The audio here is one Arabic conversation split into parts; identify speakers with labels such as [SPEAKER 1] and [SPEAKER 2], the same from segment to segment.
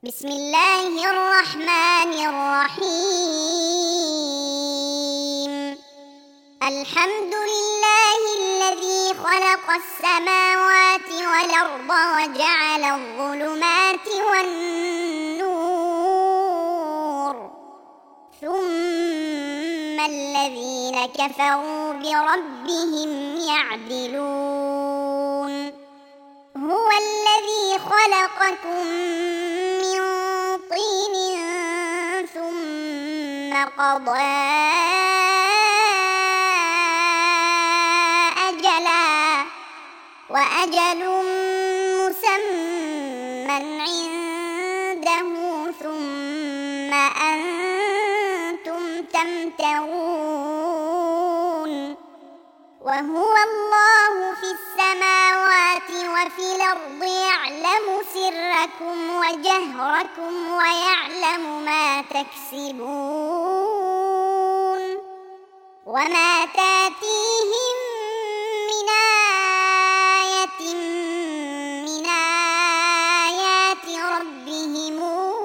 [SPEAKER 1] بسم الله الرحمن الرحيم. الحمد لله الذي خلق السماوات والأرض وجعل الظلمات والنور، ثم الذين كفروا بربهم يعدلون. هو الذي خلقكم من طين ثم قضى أجلا وأجل مسمى عنده ثم أنتم تمترون. وهو الله في السماوات وفي الأرض يعلم سركم وجهركم ويعلم ما تكسبون، وما تاتيهم من آية من آيات ربهم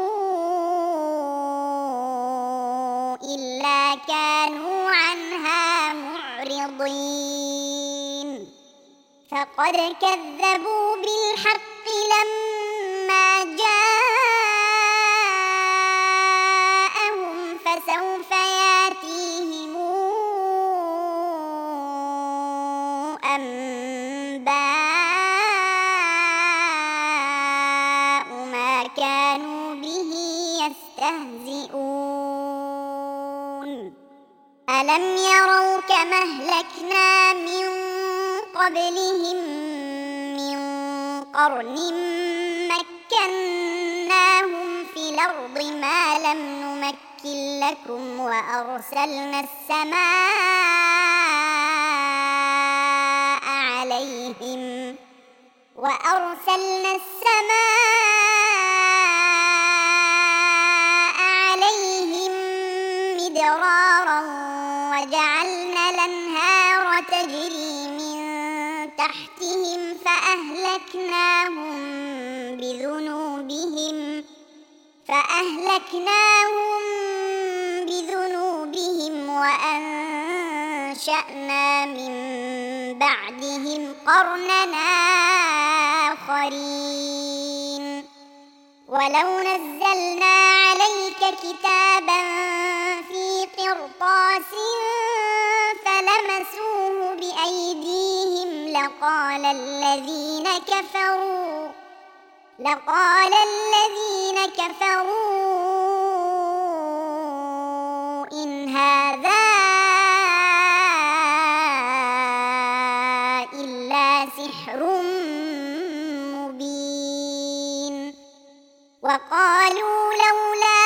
[SPEAKER 1] إلا كانوا عنها معرضين. فقد كذبوا بالحق لما جاءهم، فسوف ياتيهم أنباء ما كانوا به يستهزئون. ألم يروا كما أهلكنا من قبلهم من قرن مكناهم في الأرض ما لم نمكن لكم، وأرسلنا السماء عليهم مدرارا، وجعلنا الأنهار تجري من تحتهم فأهلكناهم بذنوبهم وأنشأنا من بعدهم قرننا آخرين. ولو نزلنا عليك كتابا في قرطاس فلمسوه بأيديهم لقال الذين كفروا إن هذا إلا سحر مبين. وقالوا لولا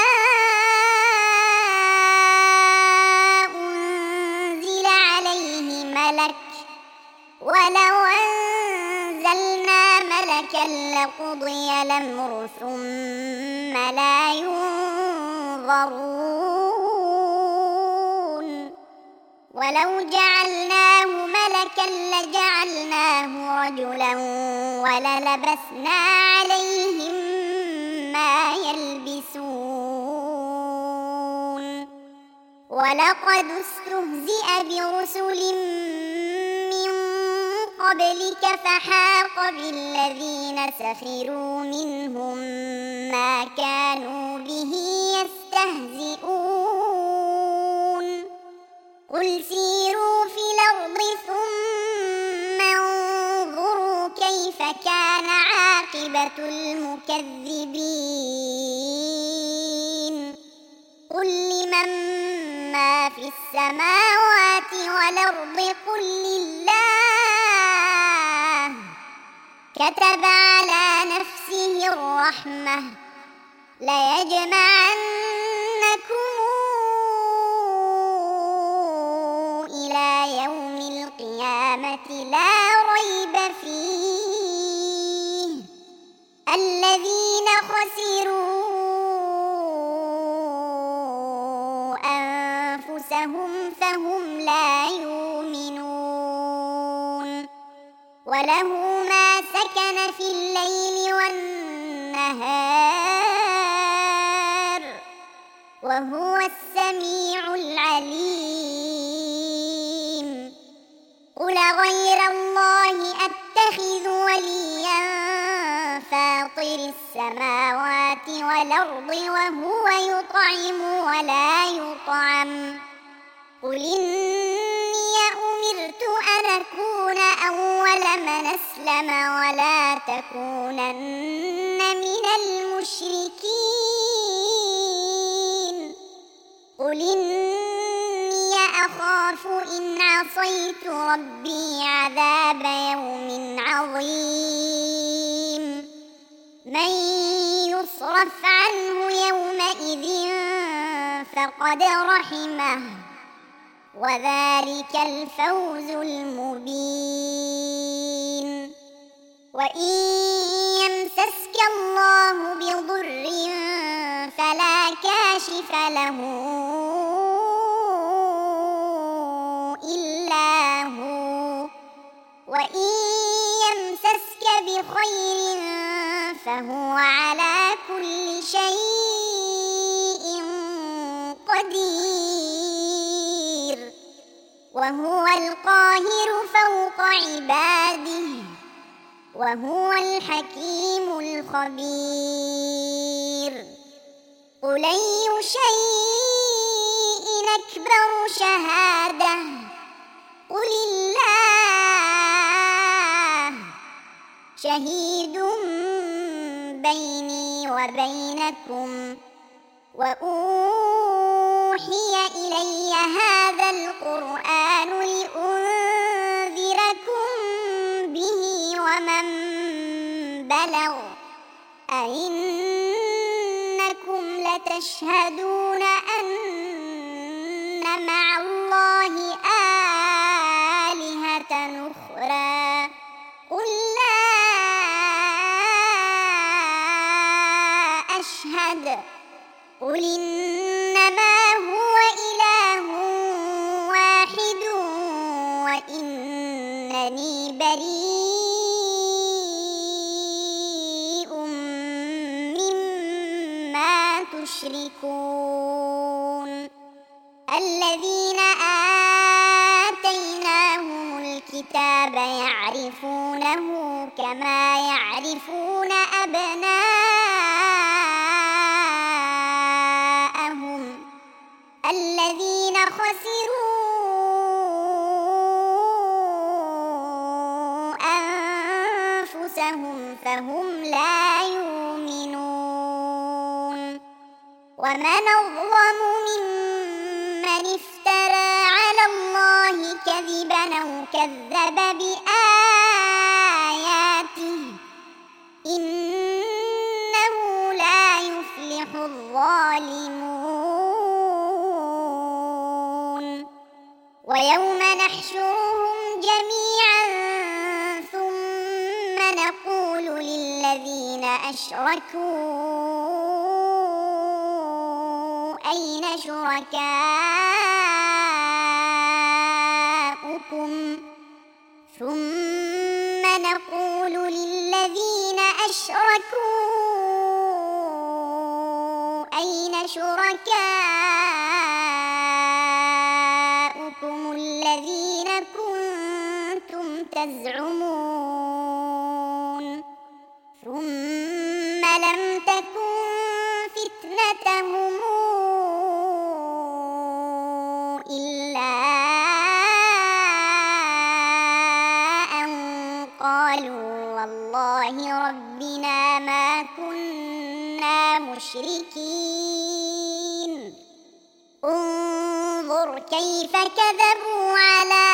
[SPEAKER 1] أنزل عليه ملك، ولو أنزلنا ملكا لقضي الأمر ثم لا ينظرون. ولو جعلناه ملكا لجعلناه رجلا وللبسنا عليهم ما يلبسون. ولقد استهزئ برسل من قبلك فحاق بالذين سخروا منهم ما كانوا به يستهزئون. قل سيروا في الأرض ثم انظروا كيف كان عاقبة المكذبين. قل لمن ما في السماوات والأرض قل لله، كتب على نفسه الرحمة ليجمعنكم إلى يوم القيامة لا ريب فيه، الذين خسروا أنفسهم فهم لا يؤمنون. وله ما سكن في الليل والنهار وهو السميع العليم قل غير الله أتخذ وليا فاطر السماوات والأرض وهو يطعم ولا يطعم قل إني أمرت أن أكون أول من أسلم ولا تكونن من المشركين قل إني أخاف إن عصيت ربي عذاب يوم عظيم من يصرف عنه يومئذ فقد رحمه وذلك الفوز المبين وإن يمسسك الله بضر فلا كاشف له إلا هو وإن يمسسك بخير فهو على كل شيء قدير وهو القاهر فوق عباده وهو الحكيم الخبير قل أي شيء أكبر شهادة قل الله شهيد بيني وبينكم وأوحي إلي هذا القرآن لأنذركم به ومن بلغ أئنكم لتشهدون أن مع الله آلهة أخرى قل لا أشهد قل إنما هو إله واحد وإنني بريء مما تشركون الذين آتيناهم الكتاب يعرفونه كما يعرفون أبناءهم الذين خسروا أنفسهم فهم لا يؤمنون ومن أظلم ممن افترى على الله كذبا أو كذب بآياته إنه لا يفلح الظالمون ويوم نحشرهم جميعا ثم نقول للذين أشركوا أين شركاؤكم ثم نقول للذين أشركوا أين شركاؤكم الذين كنتم تزعمون ثم لم تكن فتنتهم إلا أن قالوا والله ربنا ما كنا مشركين انظر كيف كذبوا على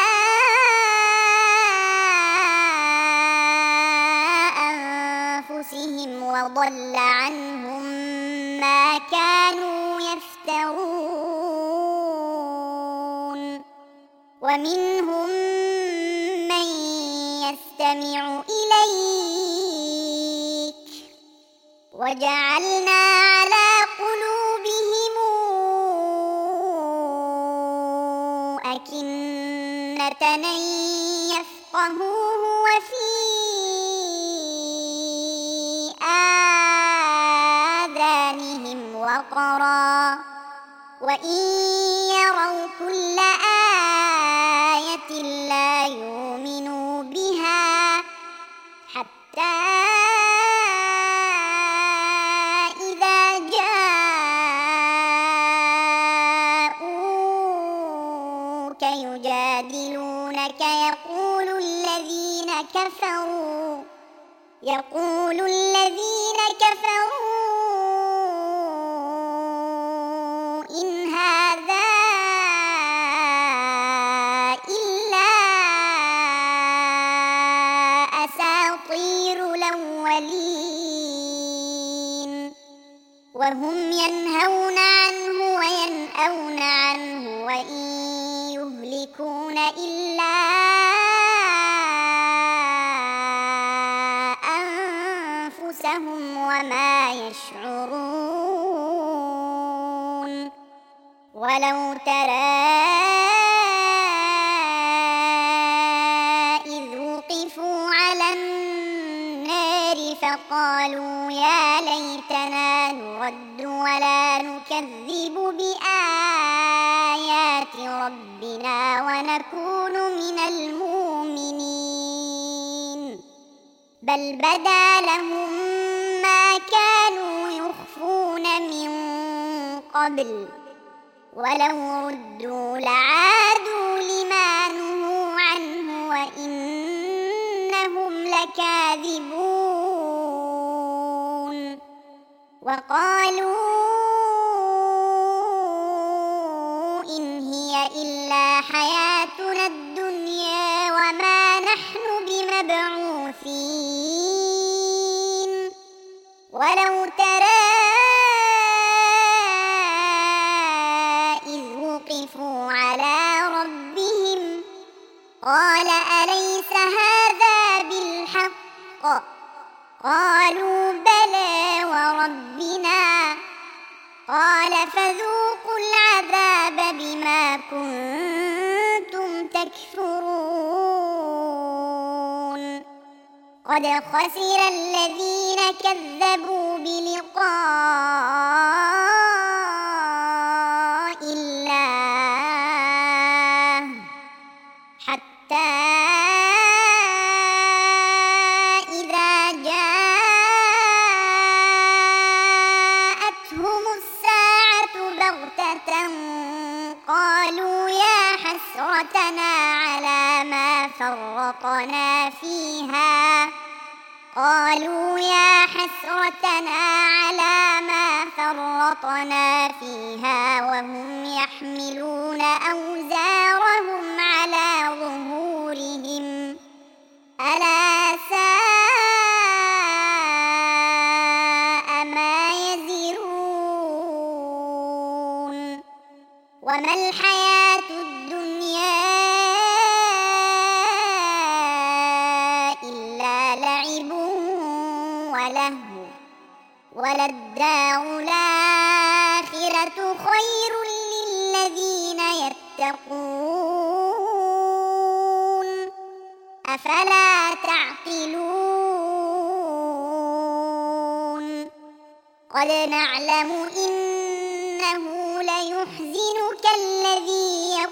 [SPEAKER 1] أنفسهم وضل عنهم ما كانوا يفترون ومنهم من يستمع إليك وجعلنا على قلوبهم أكنة أن يفقهوه وفي آذانهم وقرا وإن يروا كل آية لا يؤمنوا بها حتى إذا جاءوك يجادلونك يقول الذين كفروا إن هذا إلا أساطير الأولين وهم ينهون عنه وينأون عنه وإن يهلكون إلا أنفسهم وما يشعرون ولو ترى إذ وقفوا على النار فقالوا يا ليتنا نرد ولا نكذب بآيات ربنا ونكون من المؤمنين بل بدا لهم ما كانوا يخفون من قبل ولو ردوا لعادوا لما نهوا عنه وإنهم لكاذبون وقالوا إن هي إلا حياتنا الدنيا وما نحن بمبعوثين ولو ترى إذ وقفوا على ربهم قال أليس هذا بالحق قالوا بلى وربنا قال فذوقوا العذاب بما كنتم تكفرون قد خسر الذين كذبوا بلقاء الله حتى إذا جاءتهم الساعة بغتة قالوا يا حسرتنا على ما فرطنا فيها وهم يحملون أوزارهم على ظهورهم ألا ساء ما يزرون وما الحياة الدنيا إلا لعب ولهو وللدار الآخرة خير للذين يتقون أفلا تعقلون قد نعلم إنه ليحزنك الذي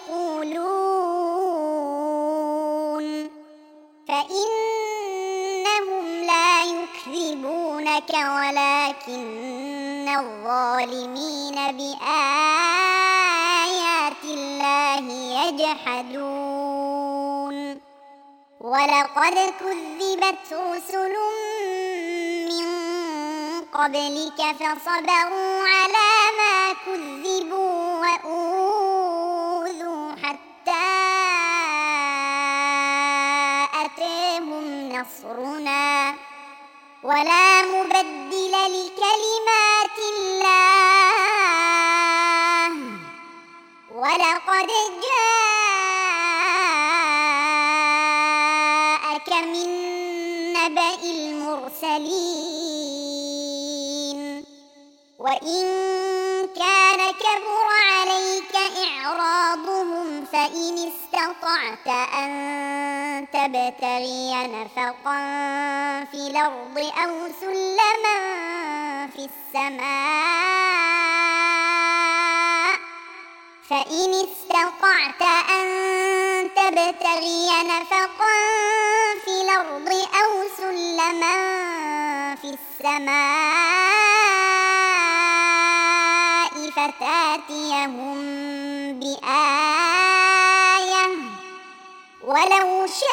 [SPEAKER 1] يقولون فإنهم لا يكذبونك ولكن الظالمين بآيات الله يجحدون ولقد كذبت رسل من قبلك فصبروا على ما كذبوا وأوذوا حتى أتاهم نصرنا ولا مبدل لكلمات الله ولقد جاءك من نبأ المرسلين وإن كان كبر عليك إعراضهم فإن استطعت أن تبتغي نفقا في الأرض أو سلما في السماء فإن استطعت أن تبتغي نفقا في الأرض أو سلما في السماء فتأتيهم بآية ولو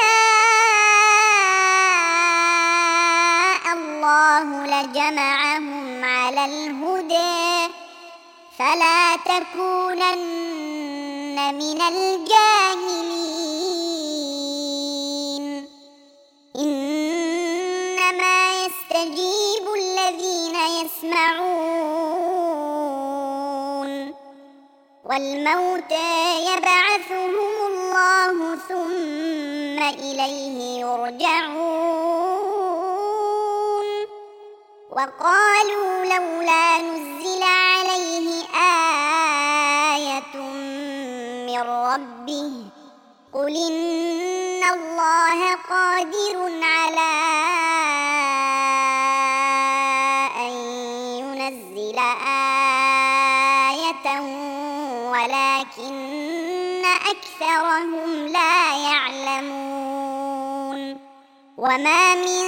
[SPEAKER 1] شاء الله لجمعهم على الهدى فلا تكونن من الجاهلين إنما يستجيب الذين يسمعون والموتى يبعثهم الله ثم إليه يرجعون وقالوا لولا نزل عليه آية من ربه قل إن الله قادر على أن ينزل آية ولكن أكثرهم لا يعلمون وما من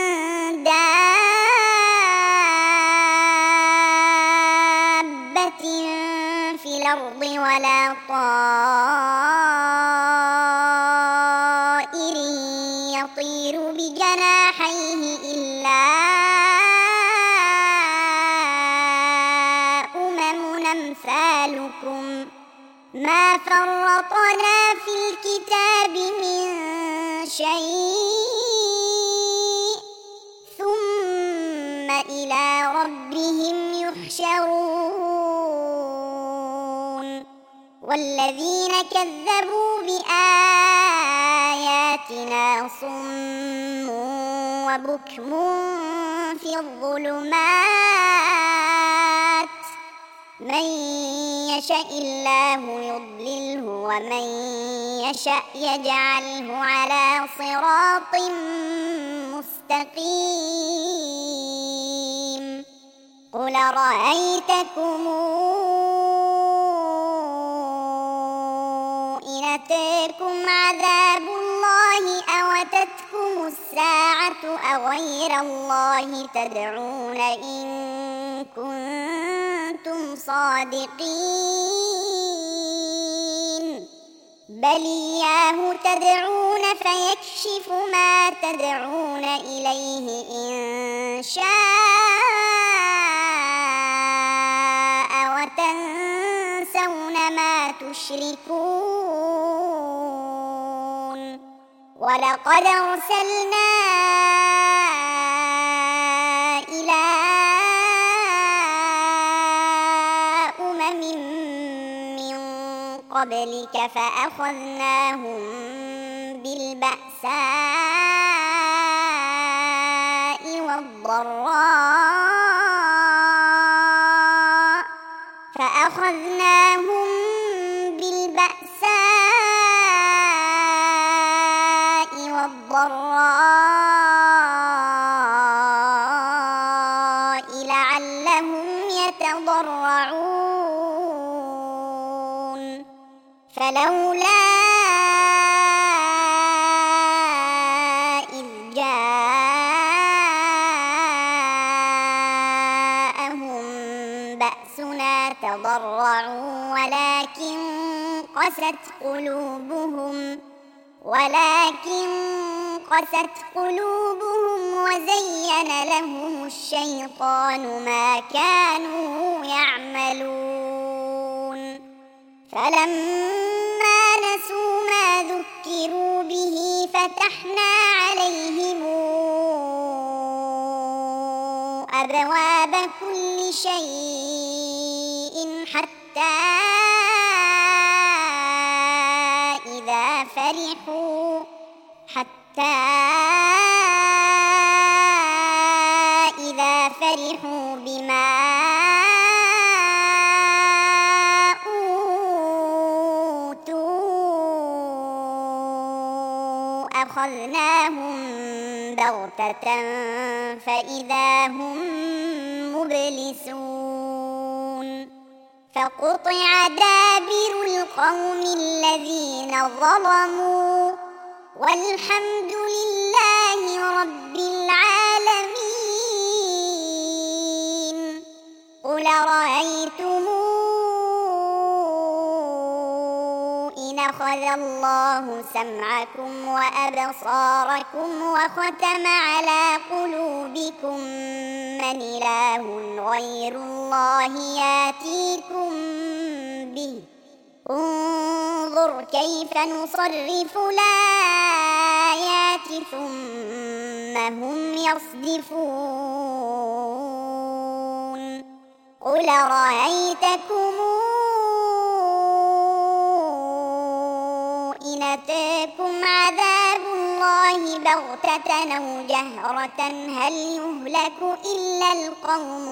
[SPEAKER 1] دابة في الأرض ولا طائر يطير بجناحيه إلا أمم أمثالكم ما فرطنا في الكتاب من شيء ثم إلى ربهم يحشرون والذين كذبوا بآياتنا صم وبكم في الظلمات من يشاء الله يضلله ومن يشاء يجعله على صراط مستقيم قل رأيتكم إن أتاكم عذاب الله أو أتتكم الساعة أغير الله تدعون إن كنتم صادقين بل إياه تدعون فيكشف ما تدعون إليه إن شاء وتنسون ما تشركون ولقد أرسلنا إلى أمم من قبلك فأخذناهم بالبأساء والضراء لعلهم يتضرعون فلولا إذ جاءهم بأسنا تضرعوا ولكن قست قلوبهم وزين لهم الشيطان ما كانوا يعملون فلما نسوا ما ذكروا به فتحنا عليهم أبواب كل شيء حتى إذا فرحوا بما أوتوا أخذناهم بغتة فإذا هم مبلسون فقطع دابر القوم الذين ظلموا والحمد لله رب العالمين. قل رأيتم إن أخذ الله سمعكم وأبصاركم وختم على قلوبكم من إله غير الله يأتيكم به انظر كيف نصرف الآيات ثم هم يصدفون. قل رأيتكم إن أتاكم عذاب الله بغتة أو جهرة هل يهلك إلا القوم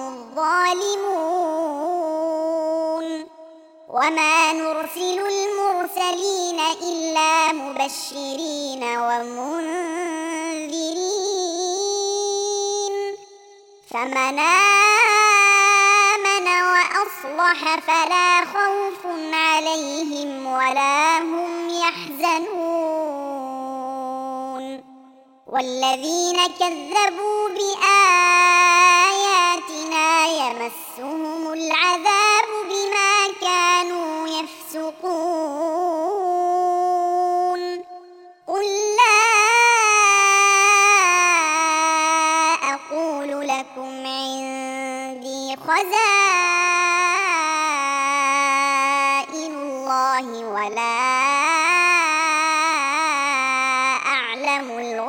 [SPEAKER 1] الظالمون. وما نرسل المرسلين إلا مبشرين ومنذرين فمن آمن وأصلح فلا خوف عليهم ولا هم يحزنون. والذين كذبوا بآياتنا يمسهم العذاب بما كانوا يفسقون. قل لا أقول لكم عندي خزائن الله ولا أعلم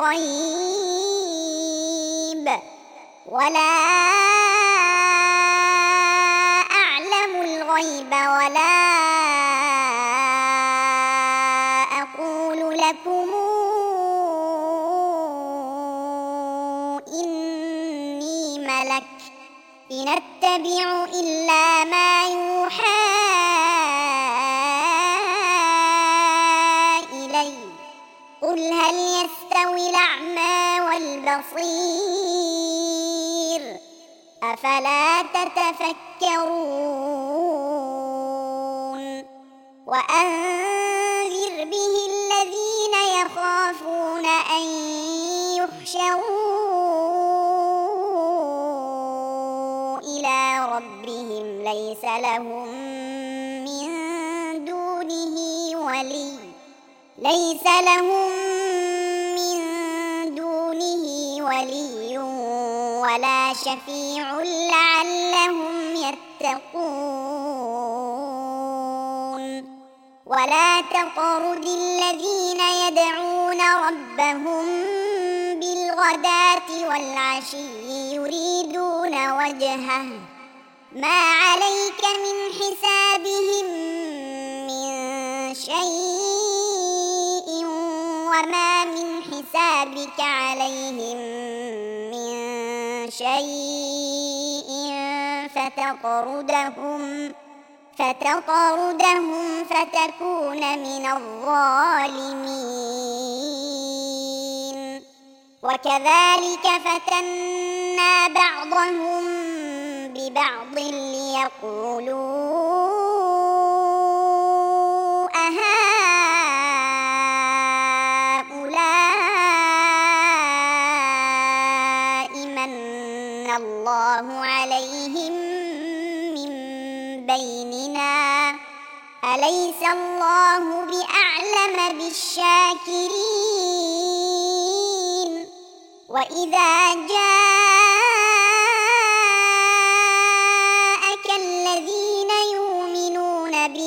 [SPEAKER 1] الغيب ولا أقول لكم إني ملك إن أتبع إلا ما يوحى إلي. قل هل يستوي الأعمى والبصير أفلا تتفكرون. وأنذر به الذين يخافون أن يحشروا إلى ربهم ليس لهم من دونه ولي ولا شفيع لعلهم يتقون. ولا تطرد الذين يدعون ربهم بالغداة والعشي يريدون وجهه ما عليك من حسابهم من شيء وما من حسابك عليهم من شيء فتطردهم فتكون من الظالمين. وكذلك فتنا بعضهم ببعض ليقولوا أهؤلاء من الله عليهم من بيننا أليس الله بأعلم بالشاكرين. وإذا جاءك الذين يؤمنون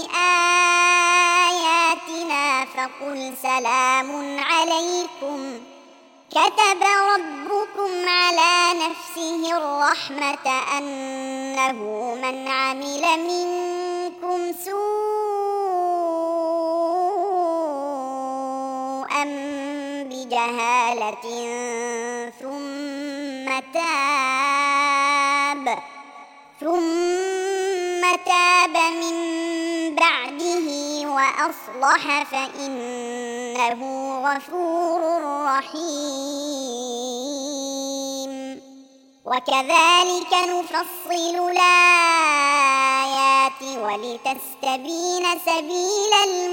[SPEAKER 1] بآياتنا فقل سلام عليكم كتب ربكم على نفسه الرحمة أنه من عمل منكم سوءا بجهالة ثم تاب من بعده وأصلح فإنه غفور رحيم. وكذلك نفصل الآيات ولتستبين سبيل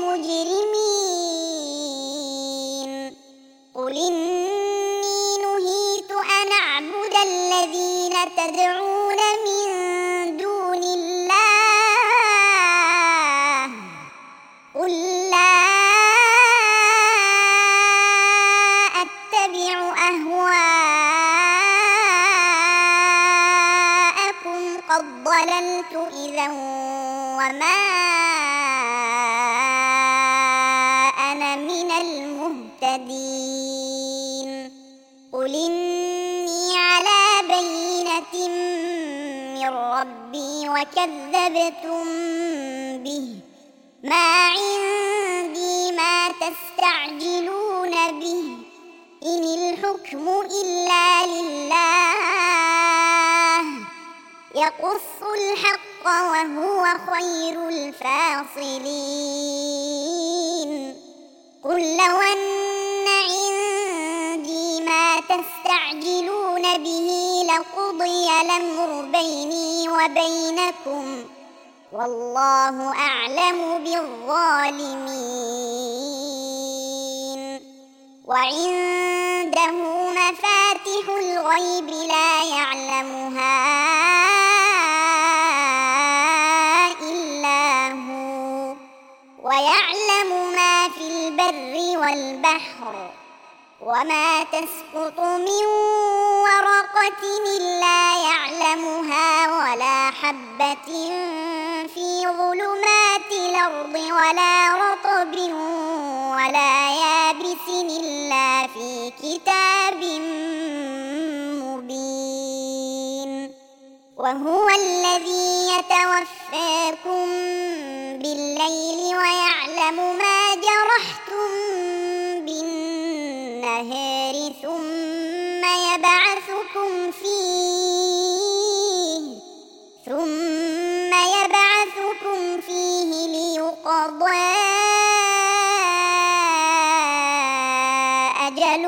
[SPEAKER 1] المجرمين قل إني نهيت أن أعبد الذين تدعون من دون الله قل لا أتبع أهواءكم قد ضللت إذا وما أنا من المهتدين قل إني على بينة من ربي وكذبتم به ما عندي ما تستعجلون به إن الحكم إلا لله يقص الحق وهو خير الفاصلين قل لو أن عندي ما تستعجلون به لقضي الأمر بيني وبينكم والله أعلم بالظالمين وعنده مفاتح الغيب لا يعلمها إلا هو ويعلم ما في البر والبحر وما تسقط من ورقة إلا يعلمها ولا حبة في ظلمات الأرض ولا رطب ولا يابس إلا في كتاب مبين وهو الذي يتوفاكم بالليل ويعلم ما جرحتم بالنهار ثم يبعثكم فيه ليقضى أجل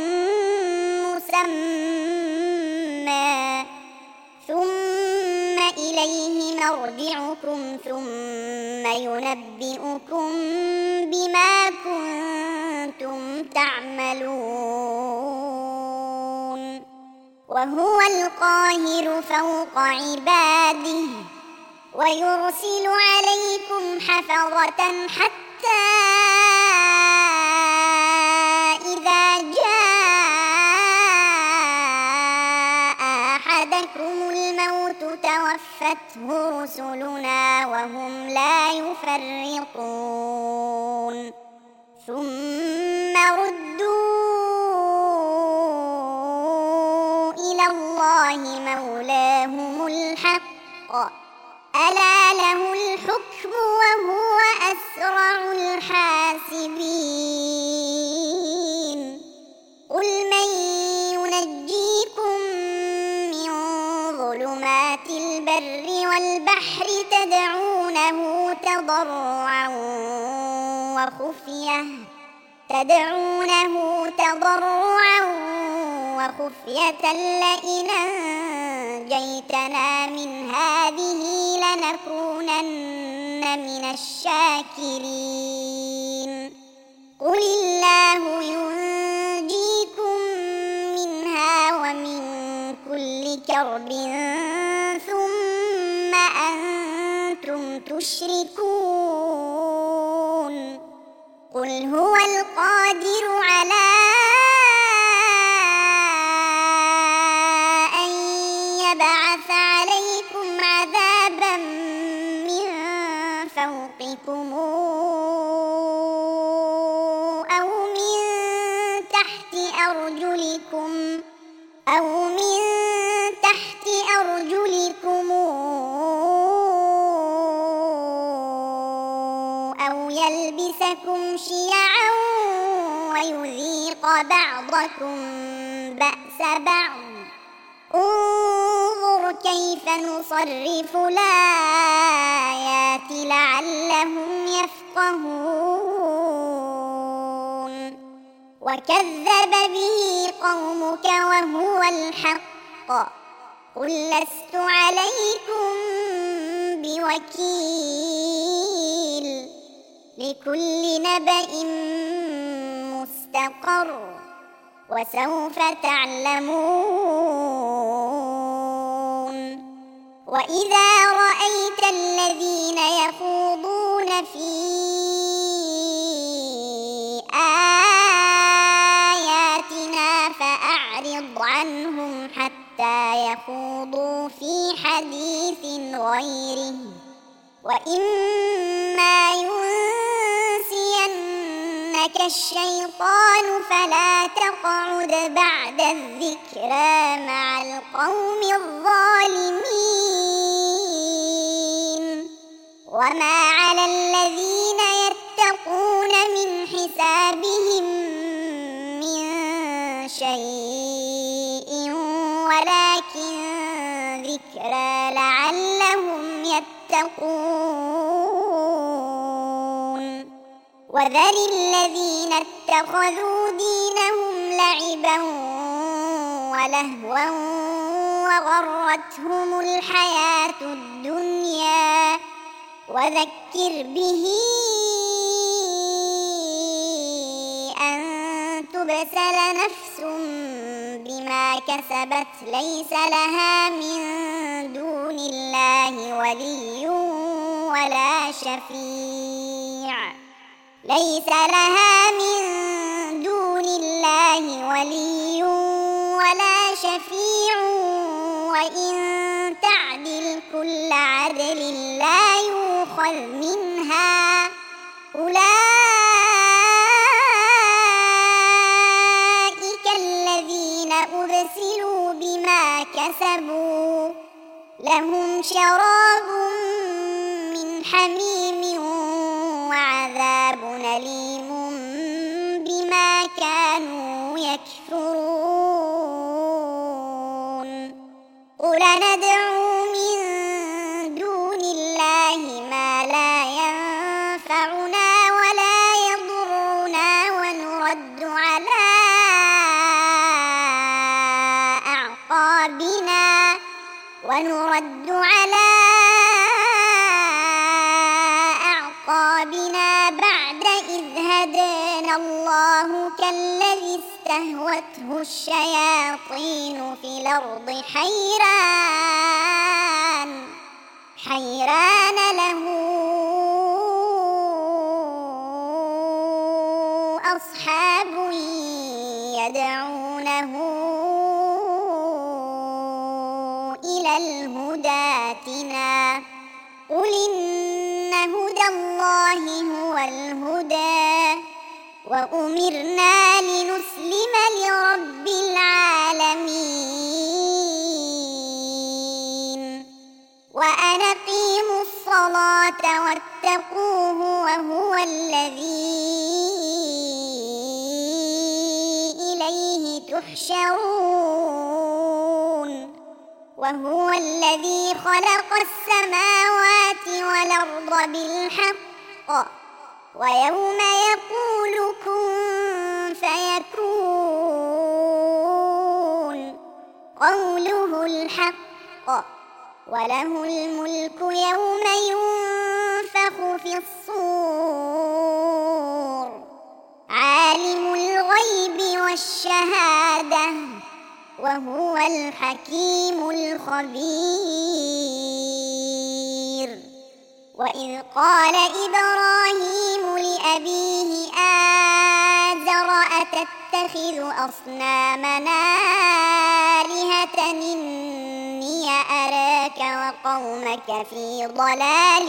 [SPEAKER 1] مسمى ثم إليه مرجعكم ثم ينبئكم بما كنتم تعملون وهو القاهر فوق عباده ويرسل عليكم حفظة حتى إذا جاء أحدكم الموت توفته رسلنا وهم لا يفرطون ثم ردوا إلى الله مولاهم الحق ألا له الحكم وهو أسرع الحاسبين قل من ينجيكم من ظلمات البر والبحر تدعونه تضرعا وخفية لئن أنجيتنا من هذه لنكونن من الشاكرين قل الله ينجيكم منها ومن كل كرب ثم أنتم تشركون قل هو القادر على أن يبعث عليكم عذابا من فوقكم أو من تحت أرجلكم أو يلبسكم شيعا ويذيق بعضكم بأس بعض انظر كيف نصرف الآيات لعلهم يفقهون وكذب به قومك وهو الحق قل لست عليكم بوكيل لكل نبأ مستقر وسوف تعلمون وإذا رأيت الذين يخوضون في آياتنا فأعرض عنهم حتى يخوضوا في حديث غيره وإما ينسينك الشيطان فلا تقعد بعد الذكرى مع القوم الظالمين وما على الذين يتقون من حسابهم من شيء ولكن ذكرى لعلهم يتقون وذر الذين اتخذوا دينهم لعبا ولهوا وغرتهم الحياة الدنيا وذكر به أن تبسل نفس بما كسبت ليس لها من دون الله ولي ولا شفيع ليس لها من دون الله ولي ولا شفيع وإن تعدل كل عدل لا يؤخذ منها أولئك الذين أبسلوا بما كسبوا لهم شراب من حميم وعذاب أليم بما كانوا يكفرون قل ندعو من دون الله ما لا ينفعنا ولا يضرنا ونرد على أعقابنا بعد إذ هدانا الله كالذي استهوته الشياطين في الأرض حيران له أصحاب يدعونه إلى الهدى ائتنا قل إن هدى الله هو الهدى وأمرنا لنسلم لرب العالمين وأن أقيموا الصلاة واتقوه وهو الذي إليه تحشرون وهو الذي خلق السماوات والأرض بالحق ويوم يقول كن فيكون قوله الحق وله الملك يوم ينفخ في الصور عالم الغيب والشهادة وهو الحكيم الخبير وإذ قال إبراهيم لأبيه آزر أتتخذ أصنامنا آلهة إني أراك وقومك في ضلال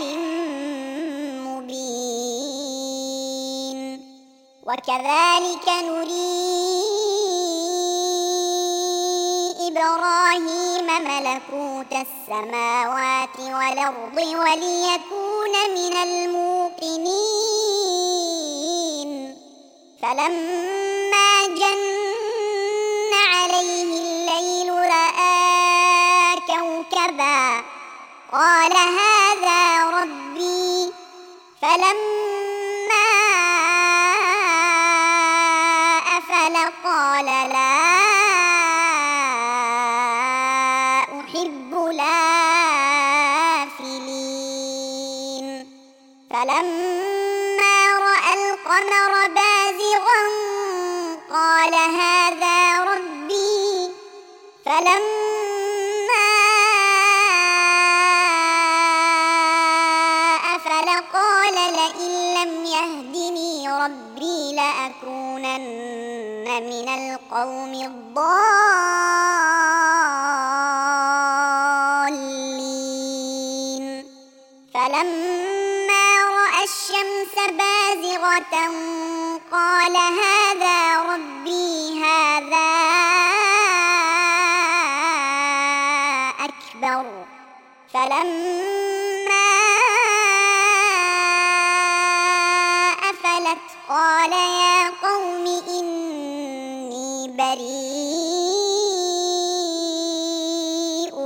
[SPEAKER 1] مبين وكذلك نري إبراهيم ملكوت السماوات والأرض وليكون من الموقنين فلما جن عليه الليل رأى كوكبا قال هذا ربي فلما أفل قال لا أحب الآفلين فلما رأى القمر بازغا قال هذا ربي فلما أفل قال لئن لم يهدني ربي لأكونن من القوم الضالين فلما رأى الشمس بازغة قال هذا ربي هذا أكبر فلما أفلت قال يا قوم إني بريء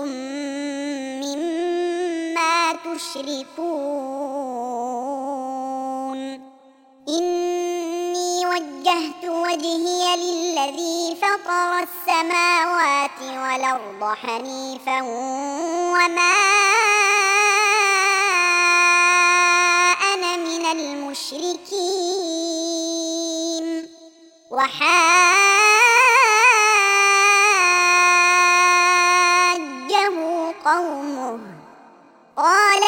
[SPEAKER 1] مما تشركون إني وجهت وجهي للذي فطر السماوات والأرض حنيفا وما أنا من المشركين وحاجه قومه قال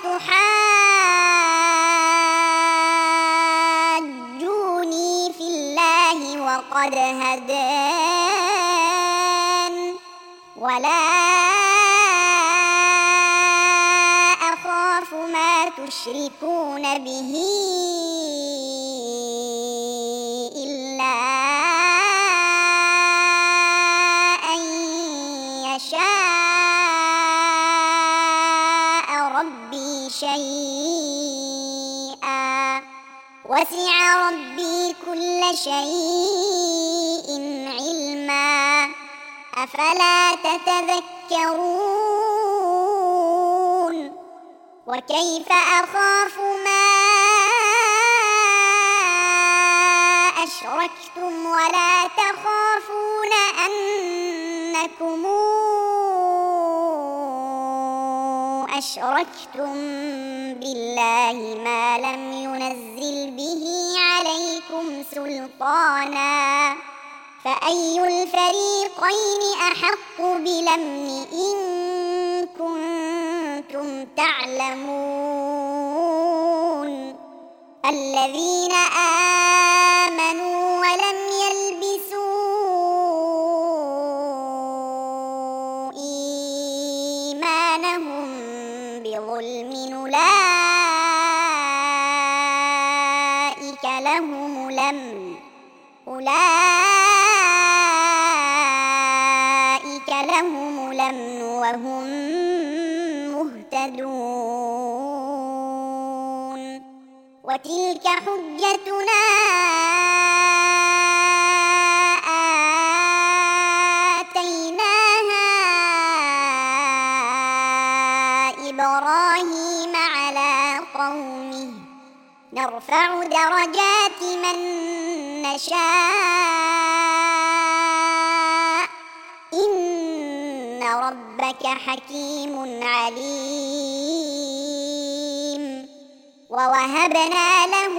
[SPEAKER 1] أتحاجوني في الله وقد هدان ولا أخاف ما تشركون به إلا أن يشاء ربي شيئا وسع ربي كل شيء علما أفلا تتذكرون وكيف أخاف ما أشركتم ولا تخافون أنكم أشركتم بالله ما لم ينزل به عليكم سلطانا فأي الفريقين أحق بالأمن إن كنتم تعلمون الذين آمنوا ولم يلبسوا إيمانهم بظلم أولئك لهم الأمن وهم مهتدون وتلك حجتنا آتيناها إبراهيم على قومه نرفع درجات من نشاء إن ربك حكيم عليم ووهبنا له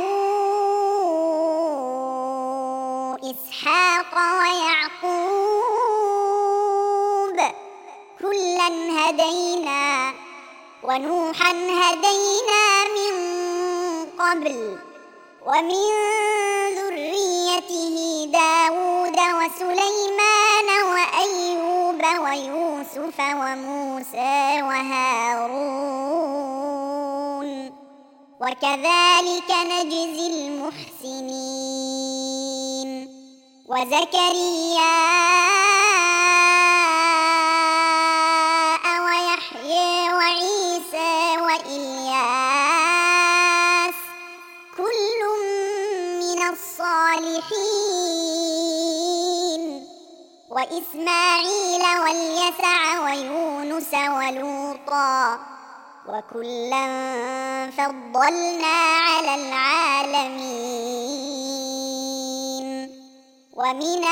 [SPEAKER 1] إسحاق ويعقوب كلا هدينا ونوحا هدينا من قبل ومن ذريته داود وسليمان وأيوب ويوسف وموسى وهارون وكذلك نجزي المحسنين وزكريا ويحيى وعيسى وإلياس كل من الصالحين وإسماعيل واليسع ويونس ولوطا وكلا فضلنا على العالمين ومن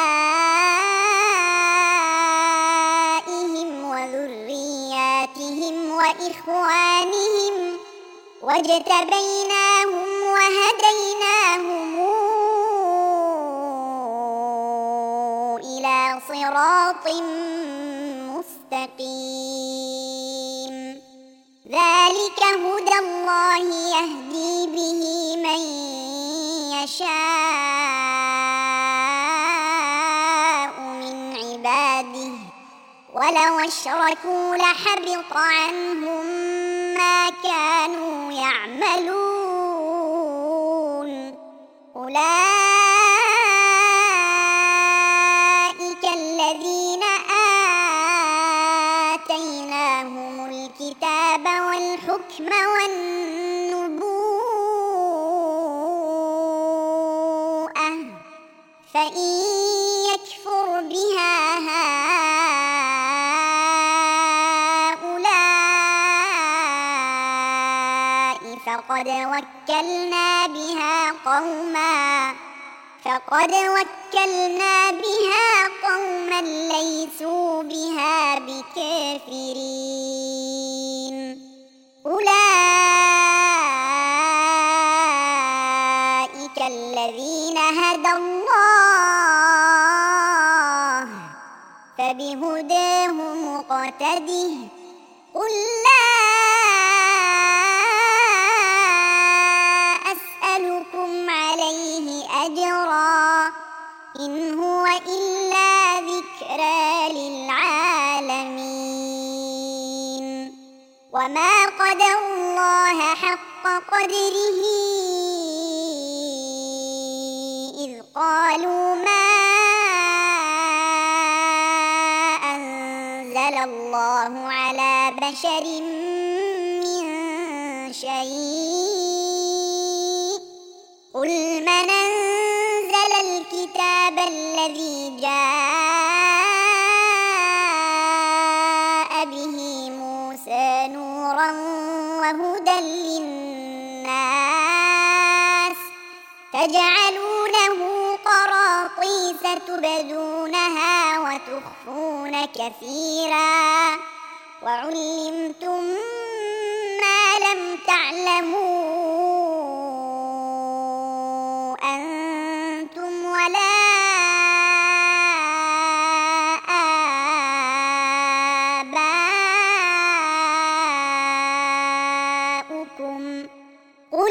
[SPEAKER 1] آبائهم وذرياتهم وإخوانهم واجتبيناهم وهديناهم إلى صراط مستقيم ذلك هدى الله يهدي به من يشاء من عباده ولو أشركوا لحبط عنهم ما كانوا يعملون أولئك الذين آتيناهم الكتاب والحكم والنبوءة فإن يكفر بها هؤلاء فقد وكلنا بها قوما ليسوا بها بكافرين أولئك الذين هدى الله فبهداه مقتده قل لا أسألكم عليه أجرا إن هو إلا ذكرى للعالمين وما قدروا الله حق قدره إذ قالوا ما أنزل الله على بشر من شيء قل من أنزل الكتاب الذي جاء به موسى نورا وهدى للناس تجعلونه قراطيس تبدونها وتخفون كثيرا وعلمتم ما لم تعلموا أنتم ولا آباؤكم قل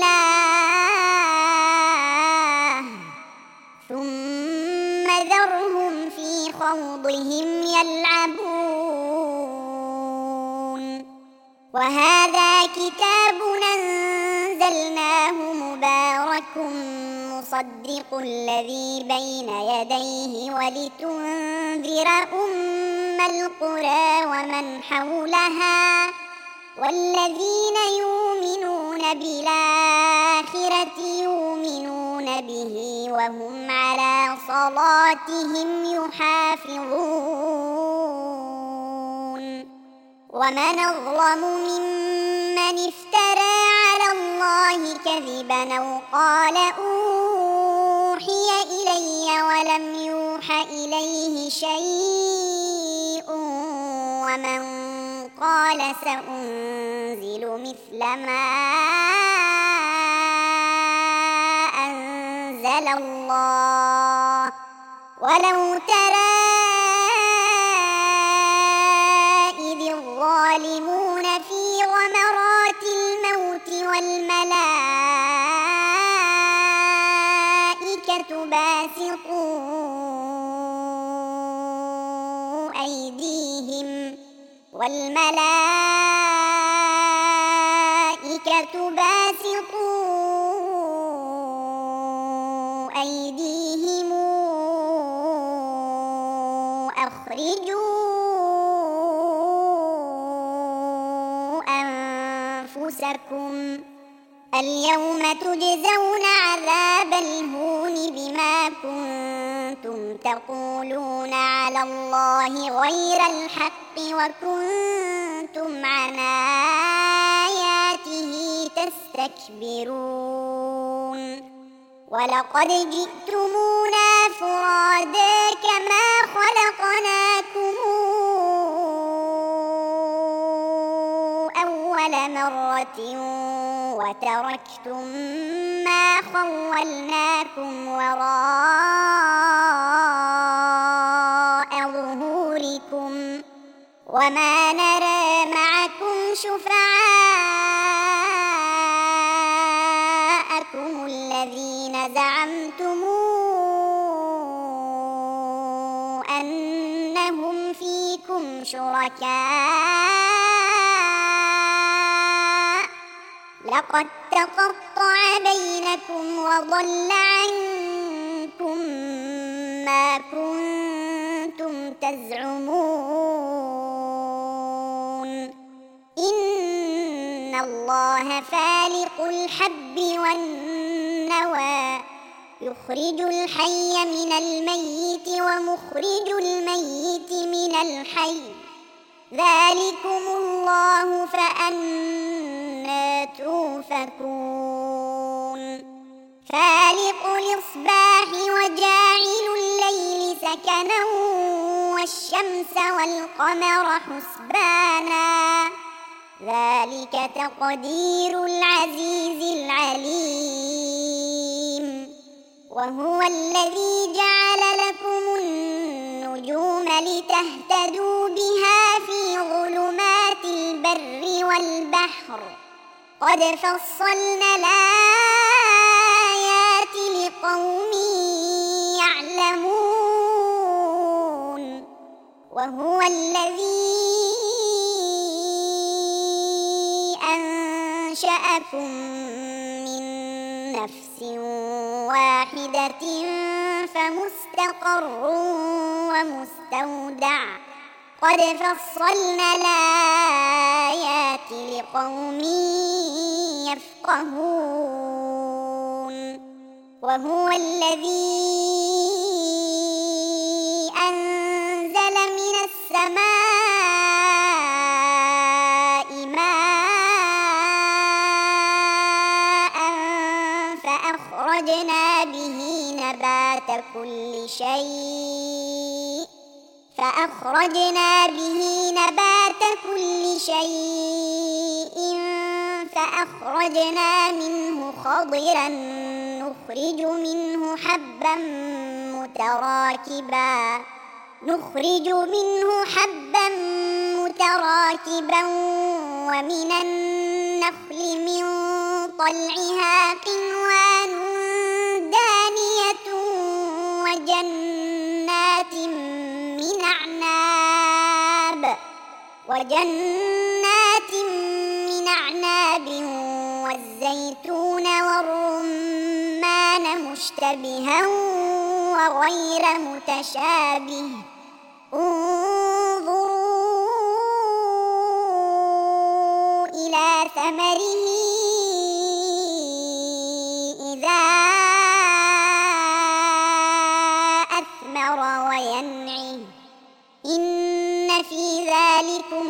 [SPEAKER 1] الله ثم ذرهم في خوضهم يلعبون وهذا كتاب أنزلناه مبارك مصدق الذي بين يديه ولتنذر أم القرى ومن حولها والذين يؤمنون بالآخرة يؤمنون به وهم على صلاتهم يحافظون ومن أظلم ممن افترى على الله كذبا أو قال أوحي إلي ولم يوح إليه شيء ومن قال سأنزل مثل ما أنزل الله ولو ترى إذ الظالمون في غمرات الموت والملائكة باسطوا أيديهم أخرجوا أنفسكم اليوم تجزون عذاب الهون بما كنتم تقولون على الله غير الحق وكنتم عن آياته تستكبرون ولقد جئتمونا فرادا كما خلقناكم أول مرة وتركتم ما خولناكم وراء ظهوركم وما نرى معكم شفعاءكم الذين زعمتم أنهم فيكم شركاء لقد تقطع بينكم وضل عنكم ما كنتم تزعمون إن الله فالق الحب والنوى يخرج الحي من الميت ومخرج الميت من الحي ذلكم الله فأنى توفكون فالق الإصباح وجاعل الليل سكنا والشمس والقمر حسبانا ذلك تقدير العزيز العليم وهو الذي جعل لكم النجوم لتهتدوا بها في ظلمات البر والبحر قد فصلنا الآيات لقوم يعلمون وهو الذي أنشأكم من نفس واحدة فمستقر ومستودع قد فصلنا الآيات لقوم يفقهون وهو الذي أنزل من السماء ماء فأخرجنا به نبات كل شيء فأخرجنا منه خضرا نخرج منه حبا متراكبا ومن النخل من طلعها قنوان دانية وجنات من أعناب والزيتون والرمان مشتبها وغير متشابه انظروا إلى ثمره إذا أثمر وينعه إن في ذلكم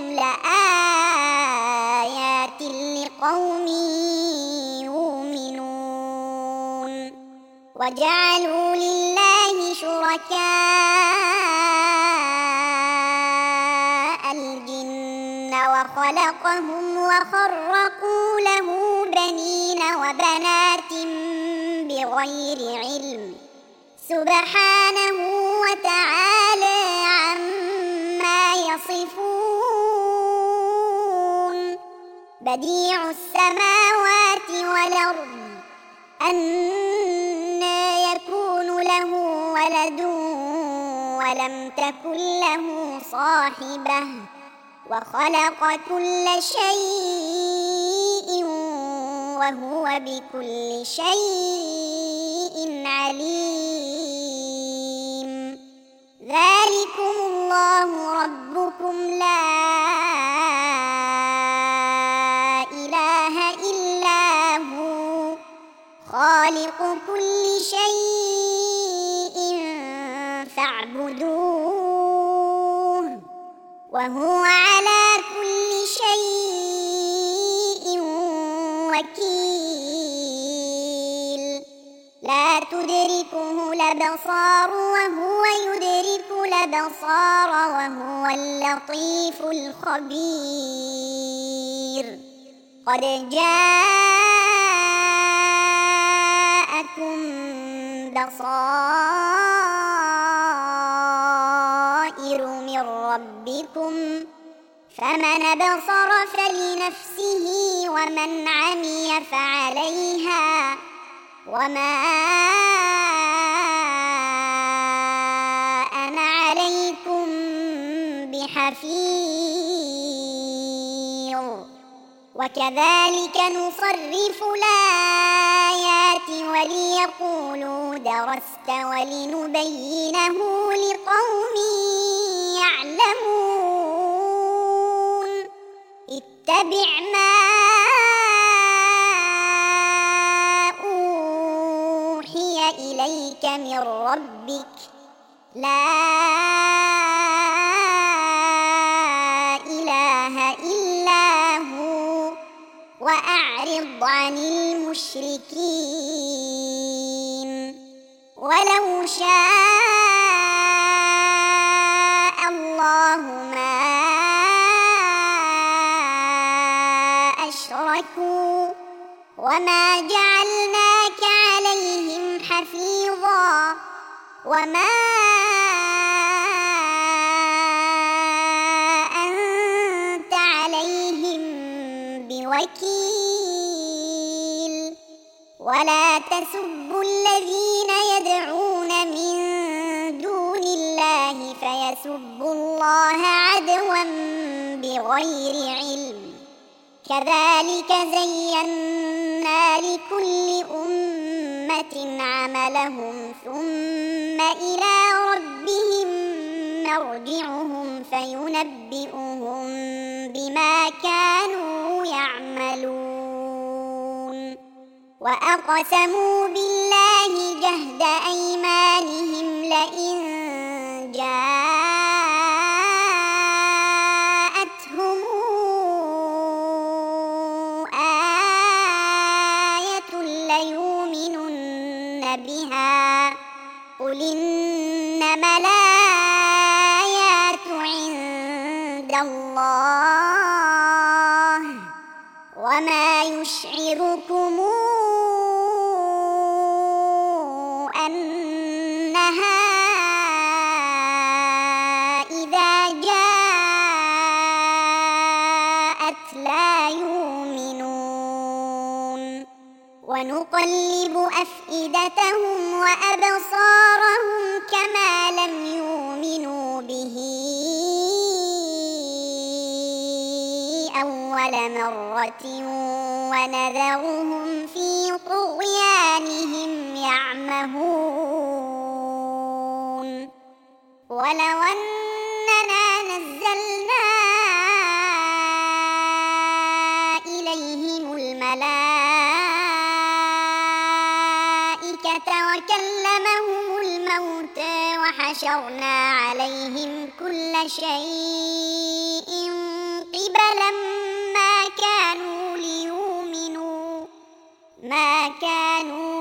[SPEAKER 1] لآيات لقوم يؤمنون وجعلوا لله شركاء الجن وخلقهم وخرقوا له بنين وبنات بغير علم سبحانه وتعالى عما يصفون بديع السماوات والأرض أنى يكون له ولد ولم تكن له صاحبة وخلق كل شيء وهو بكل شيء عليم ذلكم الله ربكم لا إله إلا هو خالق كل شيء فاعبدوه وهو على كل شيء وكيل لا تدركه الأبصار وهو يدرك الأبصار وهو اللطيف الخبير قد جاءكم بصائر من ربكم فمن أبصر فلنفسه ومن عمي فعليها وما أنا عليكم بحفيظ وكذلك نصرف الآيات وليقولوا درست ولنبينه لقوم يعلمون اتبع ما أوحي إليك من ربك لا إله إلا هو وأعرض عن المشركين ولو شاء الله ما أشركوا وما جعلناك عليهم حفيظا وما أنت عليهم بوكيل ولا تسبوا الذين يدعون من دون الله فيسبوا الله عدوا بغير علم كذلك زينا لكل أمة عملهم ثم إلى ربهم مرجعهم فينبئهم بما كانوا يعملون وأقسموا بالله جهد أيمانهم لئن جاءتهم آية ليؤمنن بها قل إنما الآيات عند الله وما يشعركم أنها إذا جاءت لا يؤمنون ونقلب أفئدتهم وأبصارهم كما لم يؤمنوا به أول مرة ونذرهم في طغيانهم يعمهون ولو أننا نزلنا إليهم الملائكة وكلمهم الموتى وحشرنا عليهم كل شيء قبلا ما كانوا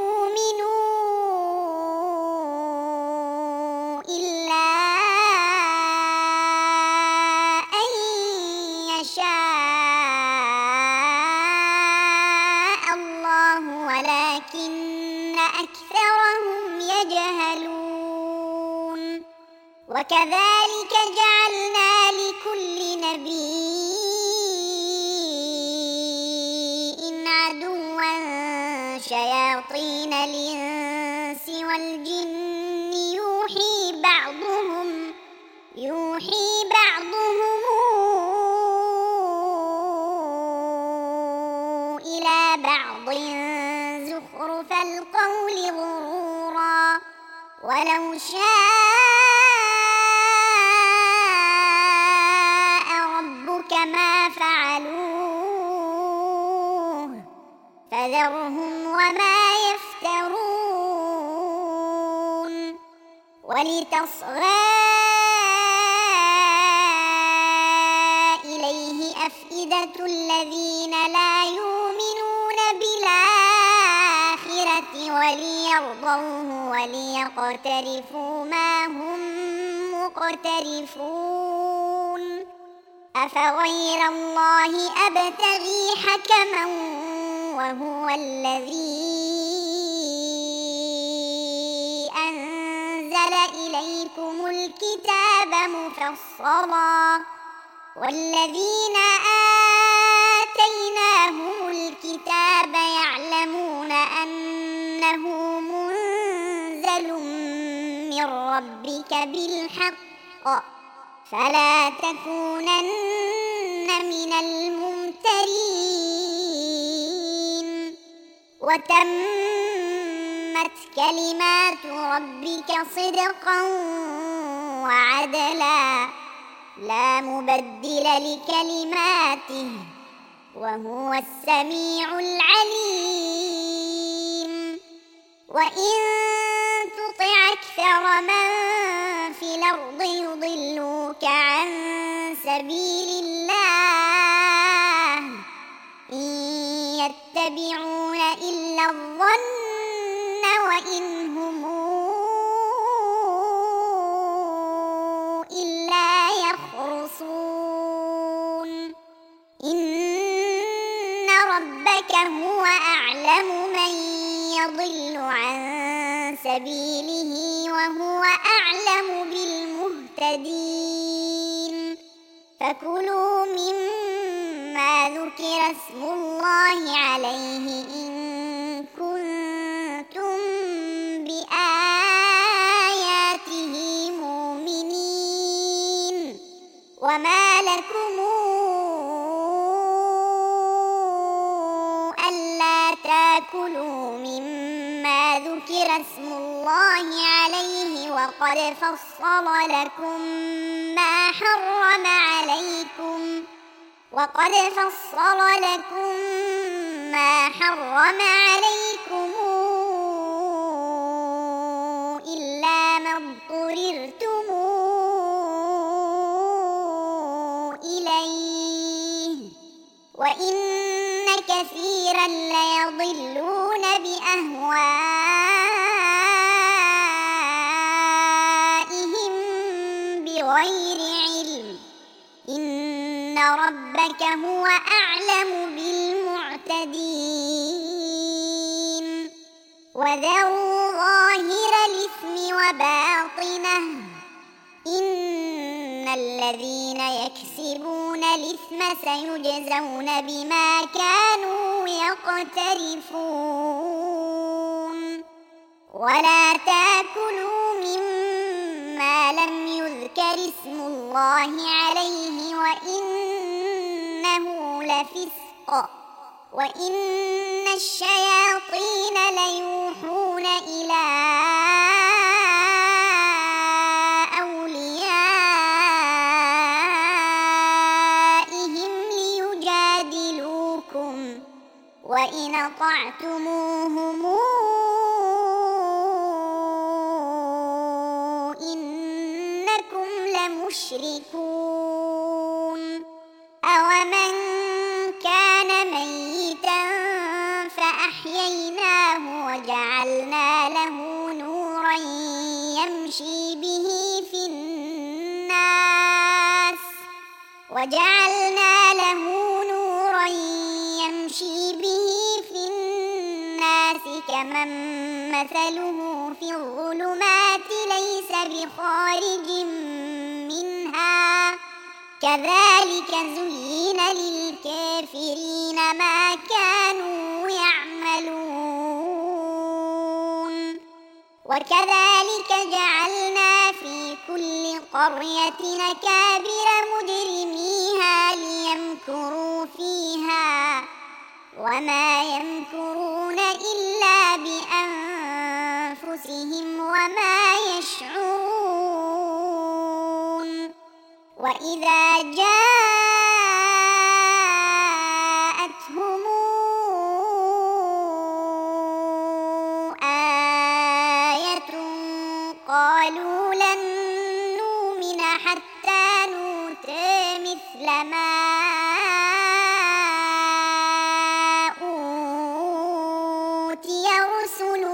[SPEAKER 1] ليؤمنوا إلا أن يشاء الله ولكن أكثرهم يجهلون وكذلك جعلنا لكل نبي شياطين الإنس والجن يوحي بعضهم إلى بعض زخرف القول غرورا ولو شاء ربك ما فعلوه فذرهم وما يفترون ولتصغى إليه أفئدة الذين لا يؤمنون بالآخرة وليرضوه وليقترفوا ما هم مقترفون أفغير الله أبتغي حكما وهو الذي أنزل إليكم الكتاب مفصلا والذين آتيناهم الكتاب يعلمون أنه منزل من ربك بالحق فلا تكونن من الممترين وتمت كلمات ربك صدقا وعدلا لا مبدل لكلماته وهو السميع العليم وإن تطع أكثر من في الأرض يضلوك عن سبيل الله إن يتبعون إلا الظن وإن هم إلا يخرصون إن ربك هو أعلم من يضل عن سبيله وهو أعلم بالمهتدين فكلوا مما ذكر اسم الله عليه إن كنتم بآياته مؤمنين وما لكم ألا تأكلوا مما ذكر اسم الله عليه وقد فصل لكم ما حرم عليكم إلا ما اضطررتم إليه وإن كثيرا ليضلون بأهوائهم بغير علم إن ربك هو أعلم بالمعتدين وذروا ظاهر الإثم وباطنه إن الذين يكسبون الإثم سيجزون بما كانوا يقترفون ولا تأكلوا مما لم يذكر اسم الله عليه وإنه لفسق وإن الشياطين ليوحون إلى أوليائهم ليجادلوكم وإن أطعتموهم إنكم لمشركون أومن كان ميتا فأحييناه وجعلنا له نورا يمشي به في الناس كمن مثله في الظلمات ليس بخارج منها كذلك زين للكافرين ما كانوا يعملون وكذلك جعلنا في كل قرية أكابر مجرميها ليمكروا فيها وما يمكرون إلا بأنفسهم وما يشعرون وإذا جاءتهم آية قالوا لن نؤمن حتى نؤتى مثل ما أوتي رسل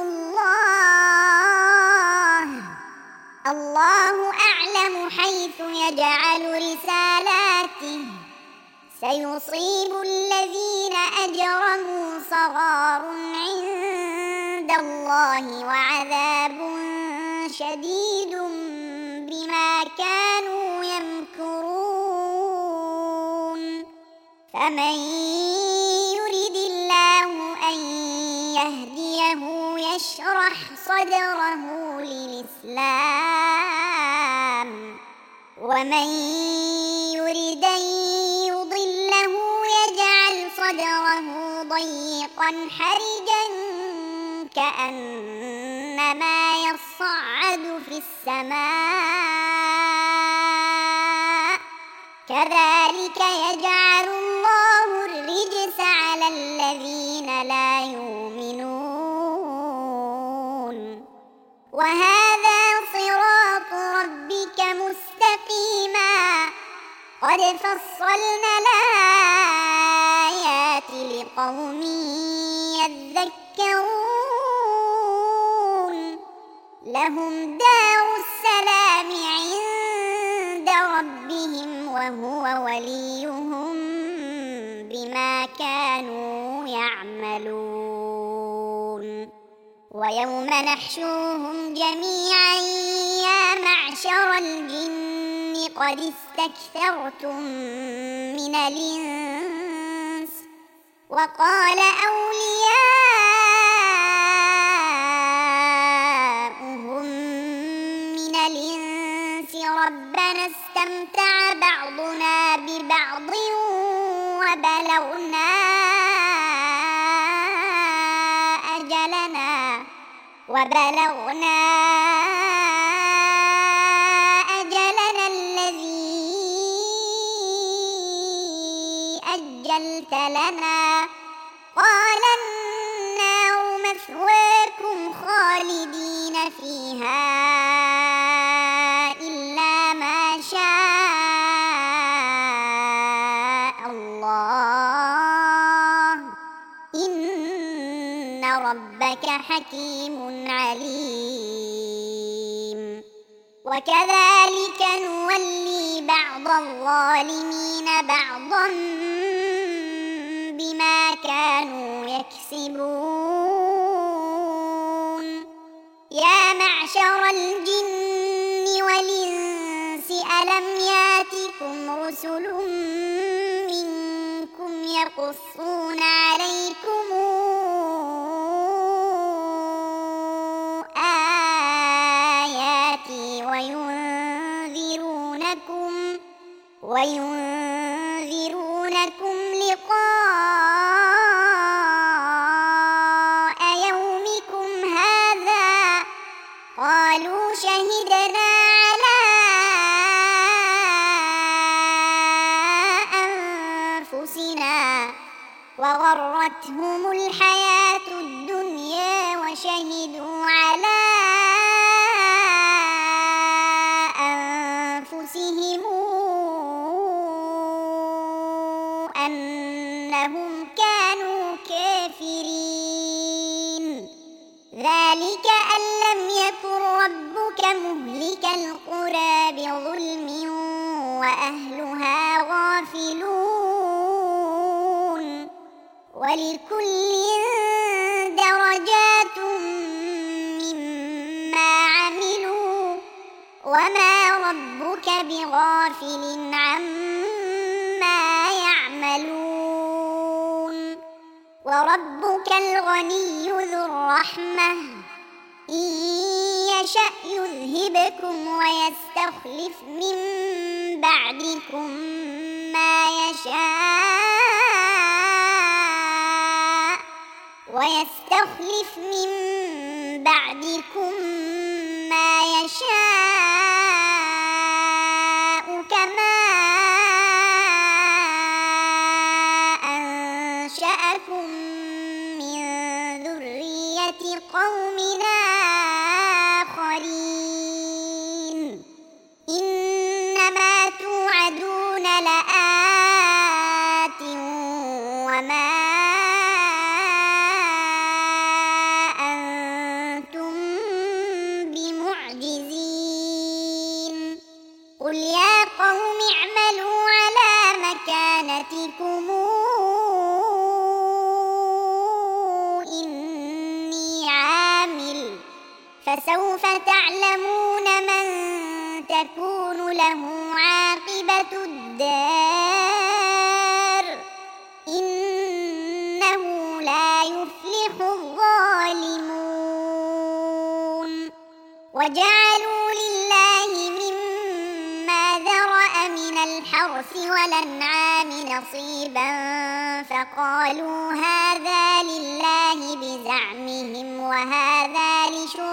[SPEAKER 1] الله أعلم حيث يجعل رسالاته الذين أجرموا صغار عند الله وعذاب شديد بما كانوا يمكرون فمن يرد الله أن يهديه يشرح صدره للإسلام ومن يرد أن يضله يجعل صدره ضيقا حرجا كأنما يصعد في السماء كذلك يجعل الله الرجس على الذين لا يؤمنون وهذا صراط ربك مستقيما قد فصلنا الآيات لقوم يذكرون لهم دار السلام عند ربهم وهو وليهم بما كانوا يعملون ويوم نحشرهم جميعا يا معشر الجن قد استكثرتم من الإنس وقال أولياؤهم من الإنس ربنا استمتع بعضنا ببعض وبلغنا أجلنا الذي أجلت لنا قال النار مثواكم خالدين فيها إلا ما شاء الله إن ربك حكيم عليم وكذلك نولي بعض الظالمين بعضا بما كانوا يكسبون يا معشر الجن والإنس ألم ياتكم رسل منكم يقصون عليكم وينذرونكم لقاء يومكم هذا قالوا شهدنا على أنفسنا وغرتهم الحياة الدنيا وشهدوا على أنفسهم أنهم كانوا كافرين ذلك أن لم يكن ربك مهلك القرى بظلم وأهلها غافلون ولكل درجات مما عملوا وما ربك بغافل عما يعملون وربك الغني ذو الرحمة إن يشأ يذهبكم ويستخلف من بعدكم ما يشاء كما أنشأكم من ذرية قوم آخرين إنما توعدون لآت وما أنتم بمعجزين قل يا قوم اعملوا على مكانتكم يعلمون من تكون له عاقبة الدار إنه لا يفلح الظالمون وجعلوا لله مما ذرأ من الحرث والأنعام نصيبا فقالوا هذا لله بزعمهم وهذا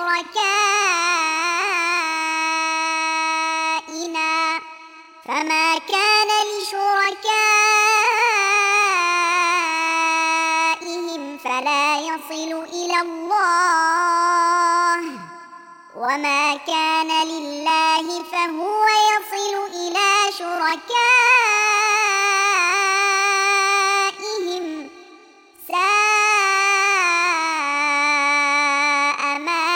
[SPEAKER 1] لشركائنا فما كان لشركائهم فلا يصل إلى الله وما كان لله فهو يصل إلى شركائهم ساء ما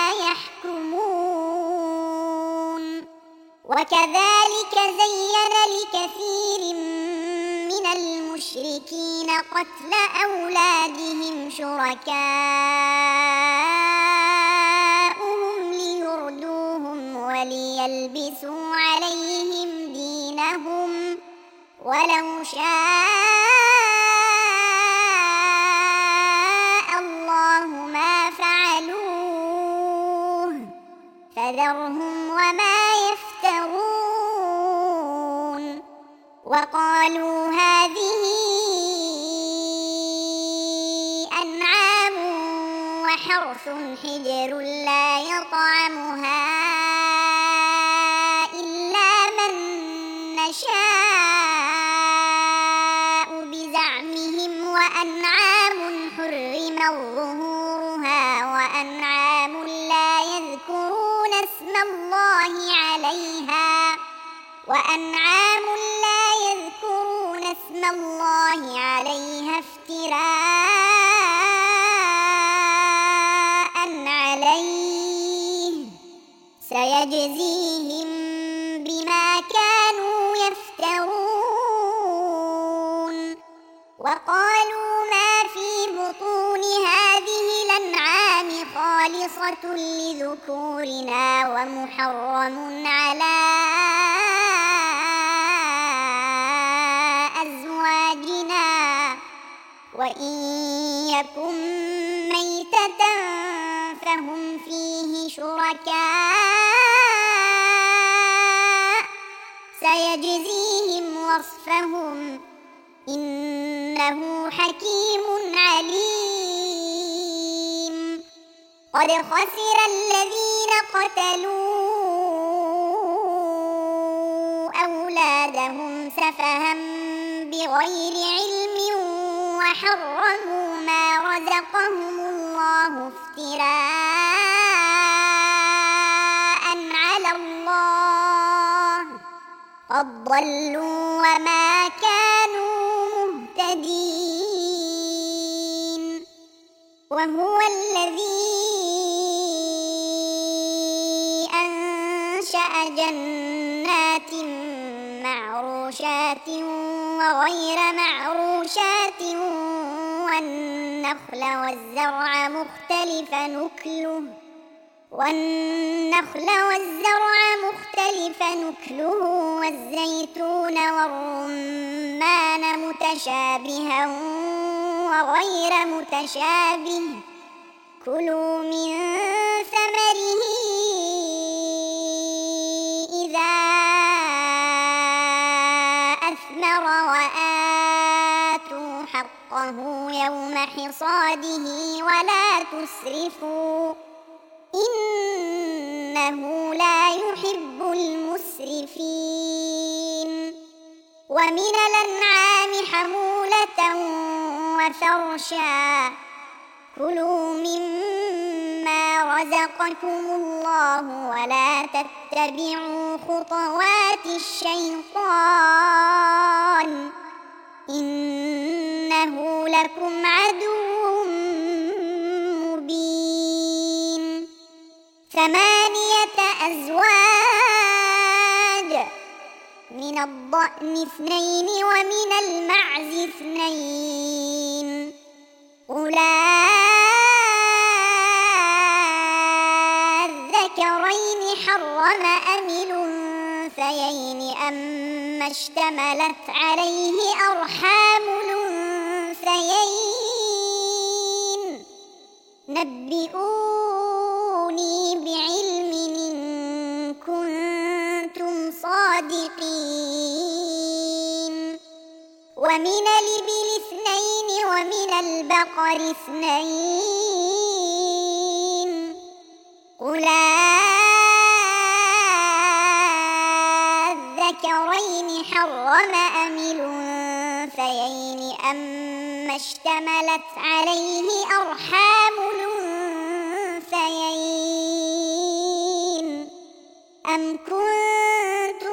[SPEAKER 1] يحكمون وكذلك زين لكثير من المشركين قتل أولادهم شركاؤهم ليردوهم وليلبسوا عليهم دينهم ولو شاء الله ما فعلوه فذرهم وما يفترون وقالوا هذه أنعام وحرث حجر لا يطعمها إلا من نشاء بزعمهم وأنعام حرم ظهورها وأنعام لا يذكرون اسم الله عليها افتراء عليه سيجزيهم بما كانوا يفترون وقالوا ما في بطون هذه الأنعام خالصة لذكورنا ومحرم على أزواجنا وإن يكن ميتة فهم فيه شركاء سيجزيهم وصفهم إنه حكيم عليم قد خسر الذين قتلوا أولادهم سفها بغير علم وحرموا ما رزقهم الله افتراء على الله قد ضلوا وما كانوا مهتدين وهو الذي أنشأ جنات معروشات وغير معروشات والنخل والزرع مختلف نكله والزيتون والرمان متشابها وغير متشابه كلوا من ثمره إذا أثمر وآتوا حقه يوم حصاده ولا تسرفوا إنه لا يحب المسرفين ومن الأنعام حمولة وفرشا كلوا مما رزقكم الله ولا تتبعوا خطوات الشيطان إنه لكم عدو مبين 8 أزواج من الضأن 2 ومن المعز 2 قل الذكرين الذكرين حرم أم الأنثيين أما اشتملت عليه أرحام الأنثيين نبئوني بعلم إن كنتم صادقين ومن الإبل اثنين ومن البقر اثنين قل الذكرين حرم أم الأنثيين أما اشتملت عليه أرحام الأنثيين أم كنتم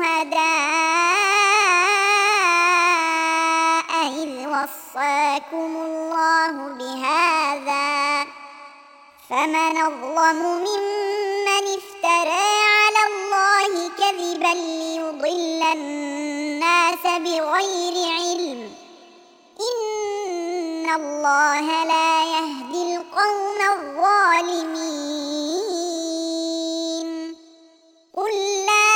[SPEAKER 1] شهداء إذ وصاكم الله بهذا فمن أظلم ممن افترى على الله كذبا ليضل الناس بغير علم إن الله لا يهدي القوم الظالمين قل لا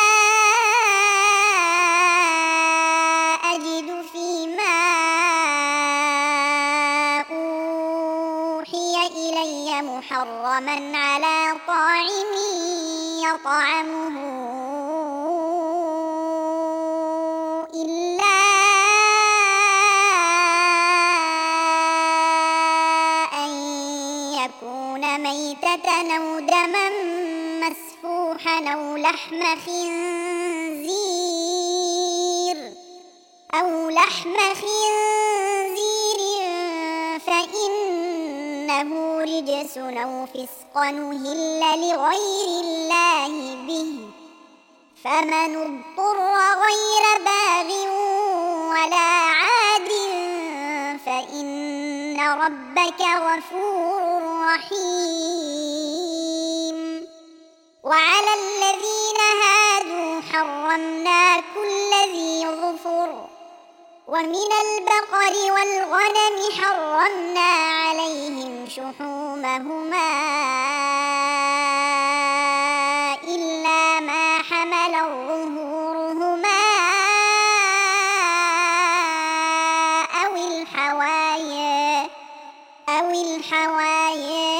[SPEAKER 1] أجد فيما أوحي إلي محرما على طاعم يطعمه إلا أن يكون ميتة أو دما مسفوحا أو لحم خنزير فإنه رجس أو فسقا أهل لغير الله به فمن اضطر غير باغ ولا عاد فإن ربك غفور رحيم وعلى الذين هادوا حرمنا كل ذي ظفر ومن البقر والغنم حرمنا عليهم شحومهما إلا ما حمل ظهورهما أو الحوايا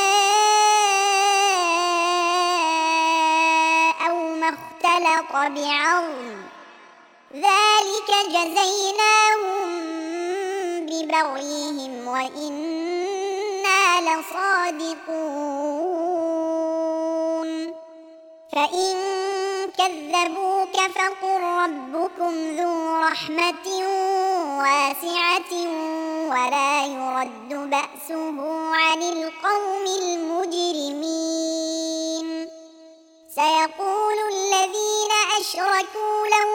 [SPEAKER 1] أو ما اختلط بعظم ذلك جزيناهم ببغيهم وإنا لصادقون فإن كذبوك فقل ربكم ذو رحمة واسعة ولا يرد بأسه عن القوم المجرمين سيقول الذين أشركوا لو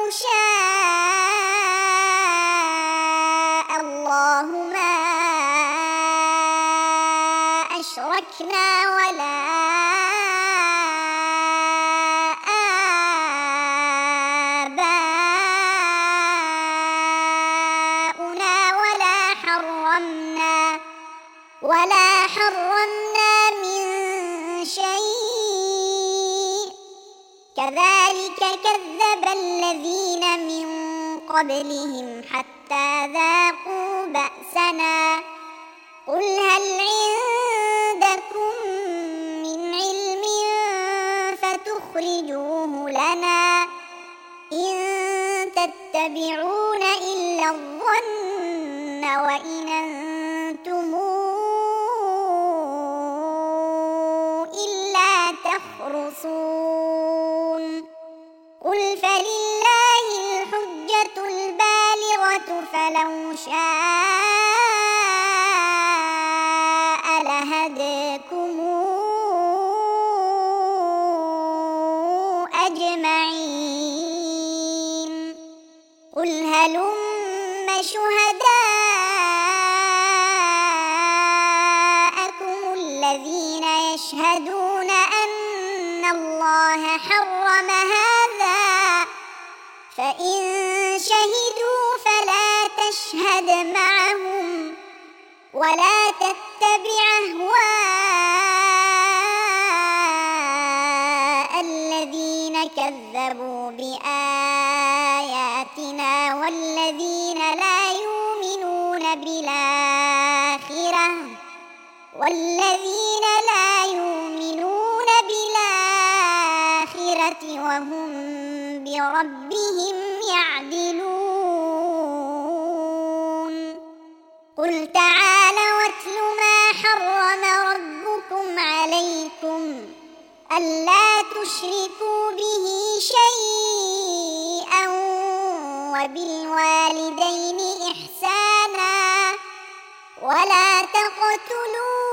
[SPEAKER 1] شاء الله ما أشركنا ولا آباؤنا ولا حرمنا من شيء كذلك كذب الذين من قبلهم حتى ذاقوا بأسنا قل هل عندكم من علم فتخرجوه لنا إن تتبعون إلا الظن وإن أنتم إلا تخرصون قل فلله الحجة البالغة فلو شاء لهداكم أجمعين قل هلم شهداءكم الذين يشهدون أن الله حرم هذا فإن شهدوا فلا تشهد معهم ولا تتبع أهواء كذبوا بآياتنا والذين لا يؤمنون بالآخرة وهم بربهم يعدلون قل تعالوا واتل ما حرم ربكم عليكم ألا تشركوا به شيئا وبالوالدين إحسانا ولا تقتلوا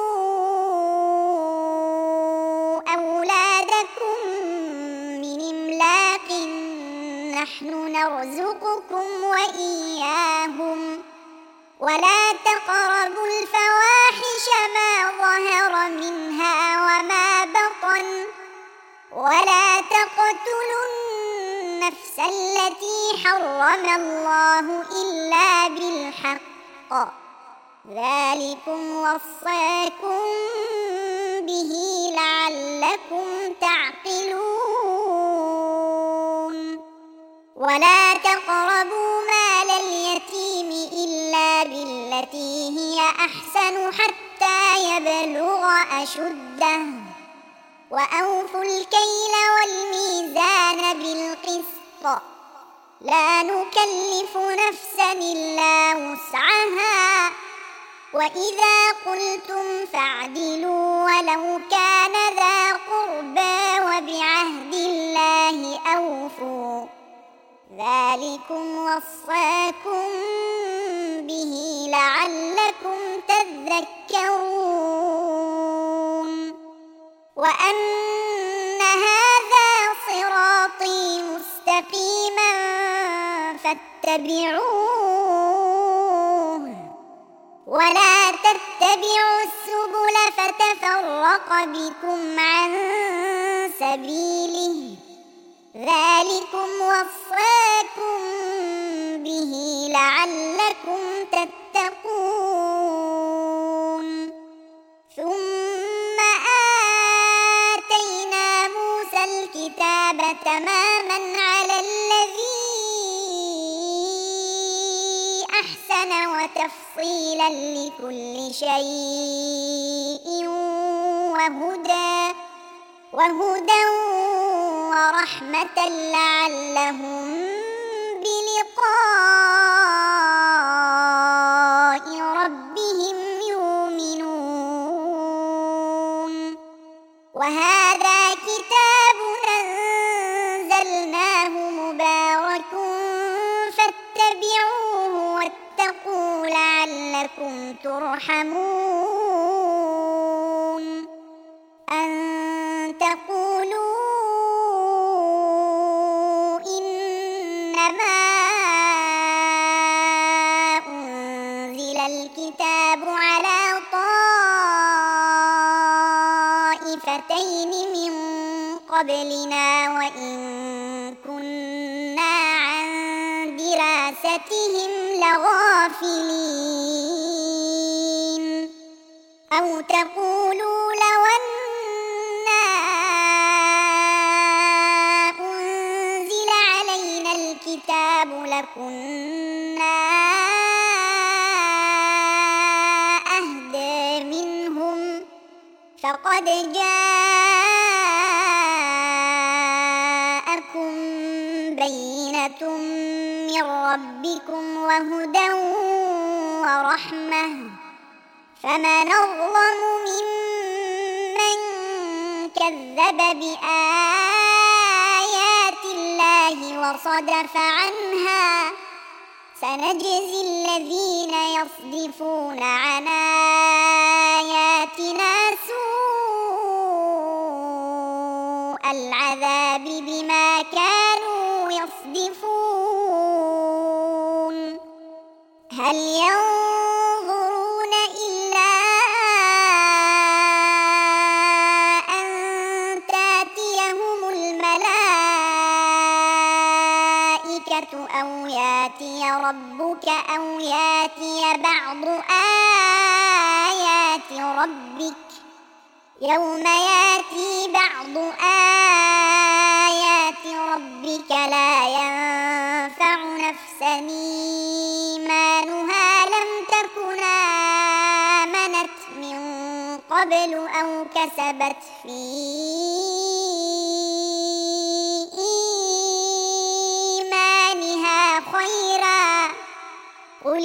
[SPEAKER 1] أولادكم من إملاق نحن نرزقكم وإياهم ولا تقربوا الفواحش ما ظهر منها وما بطن ولا تقتلوا النفس التي حرم الله إلا بالحق ذلكم وصاكم به لعلكم تعقلون ولا تقربوا مال اليتيم إلا بالتي هي أحسن حتى يبلغ أشده وأوفوا الكيل والميزان بالقسط لا نكلف نفسا إلا وسعها وإذا قلتم فاعدلوا ولو كان ذا قربى وبعهد الله أوفوا ذلكم وصاكم به لعلكم تذكرون وأن هذا صراطي مستقيما فاتبعوه ولا تتبعوا السبل فتفرق بكم عن سبيله ذلكم وصاكم به لعلكم تتقون ثم آتينا موسى الكتاب تماما على الذي أحسن وتفصيلا لكل شيء وهدى ورحمة لعلهم بلقاء ربهم يؤمنون وهذا كتاب أنزلناه مبارك فاتبعوه واتقوا لعلكم ترحمون أن تقولوا إنما أنزل الكتاب على طائفتين من قبلنا وإن كنا عن دراستهم لغافلين أو تقولوا لو أنا أنزل علينا الكتاب لكنا أهدى منهم فقد جاءكم بينة من ربكم وهدى ورحمة فمن أظلم ممن كذب بآيات الله وصدف عنها سنجزي الذين يصدفون عن آياتنا سوء العذاب بما كانوا يصدفون هل ينظرون إلا أن تأتيهم الملائكة أو يأتي ربك أو يأتي بعض آيات ربك يوم يأتي بعض آيات ربك لا ينفع نفسا إيمانها لم تكن آمنت من قبل أو كسبت في إيمانها خيرا قل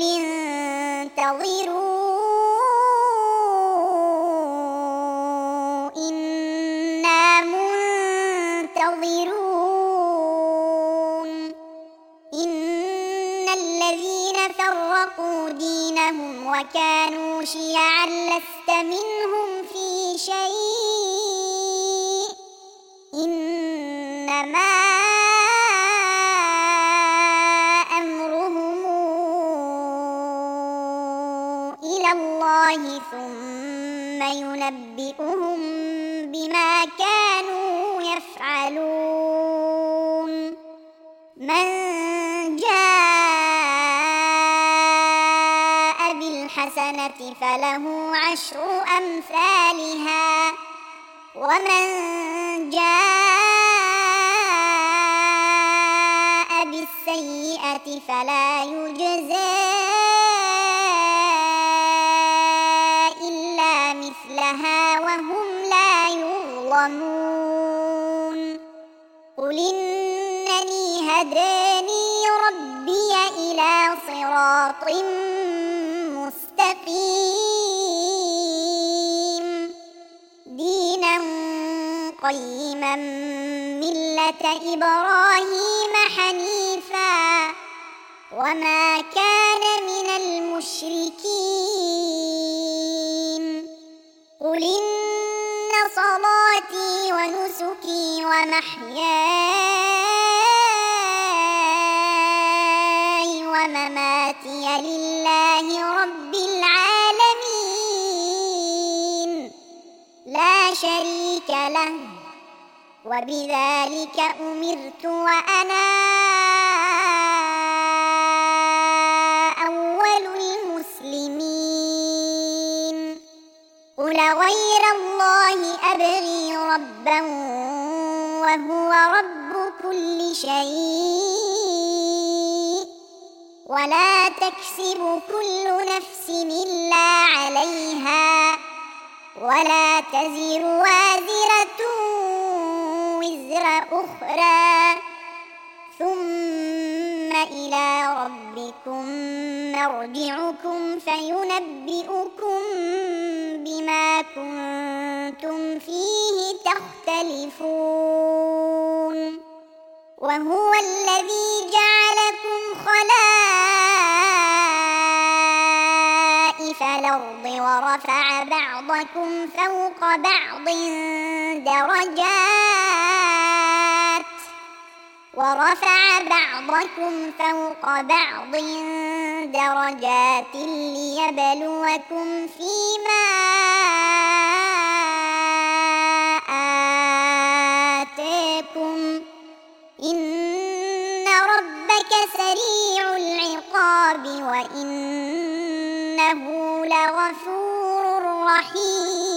[SPEAKER 1] انتظروا إنا منتظرون إن الذين فرقوا دينهم وكانوا شيعا لست منهم في شيء إنما أمرهم إلى الله ثم ينبئهم بما كانوا يفعلون من جاء بالحسنة فله عشر أمثالها ومن جاء بالسيئة فلا يجزى إلا مثلها وهم لا يظلمون قل إنني هداني ربي إلى صراط مستقيم دينا قيما ملة إبراهيم حنيفا وما كان من المشركين قل إن صلاتي ونسكي ومحياي ومماتي لله رب العالمين لا شريك له وبذلك أمرت وأنا أول المسلمين قل غير الله أبغي ربا وهو رب كل شيء ولا تكسب كل نفس إلا عليها ولا تزر وازرة وزر أخرى ثم إلى ربكم مرجعكم فينبئكم بما كنتم فيه تختلفون وهو الذي جعلكم خلائف الأرض ورفع بعضكم فوق بعض درجات ليبلوكم فيما آتاكم إن ربك سريع العقاب وإنه لغفور رحيم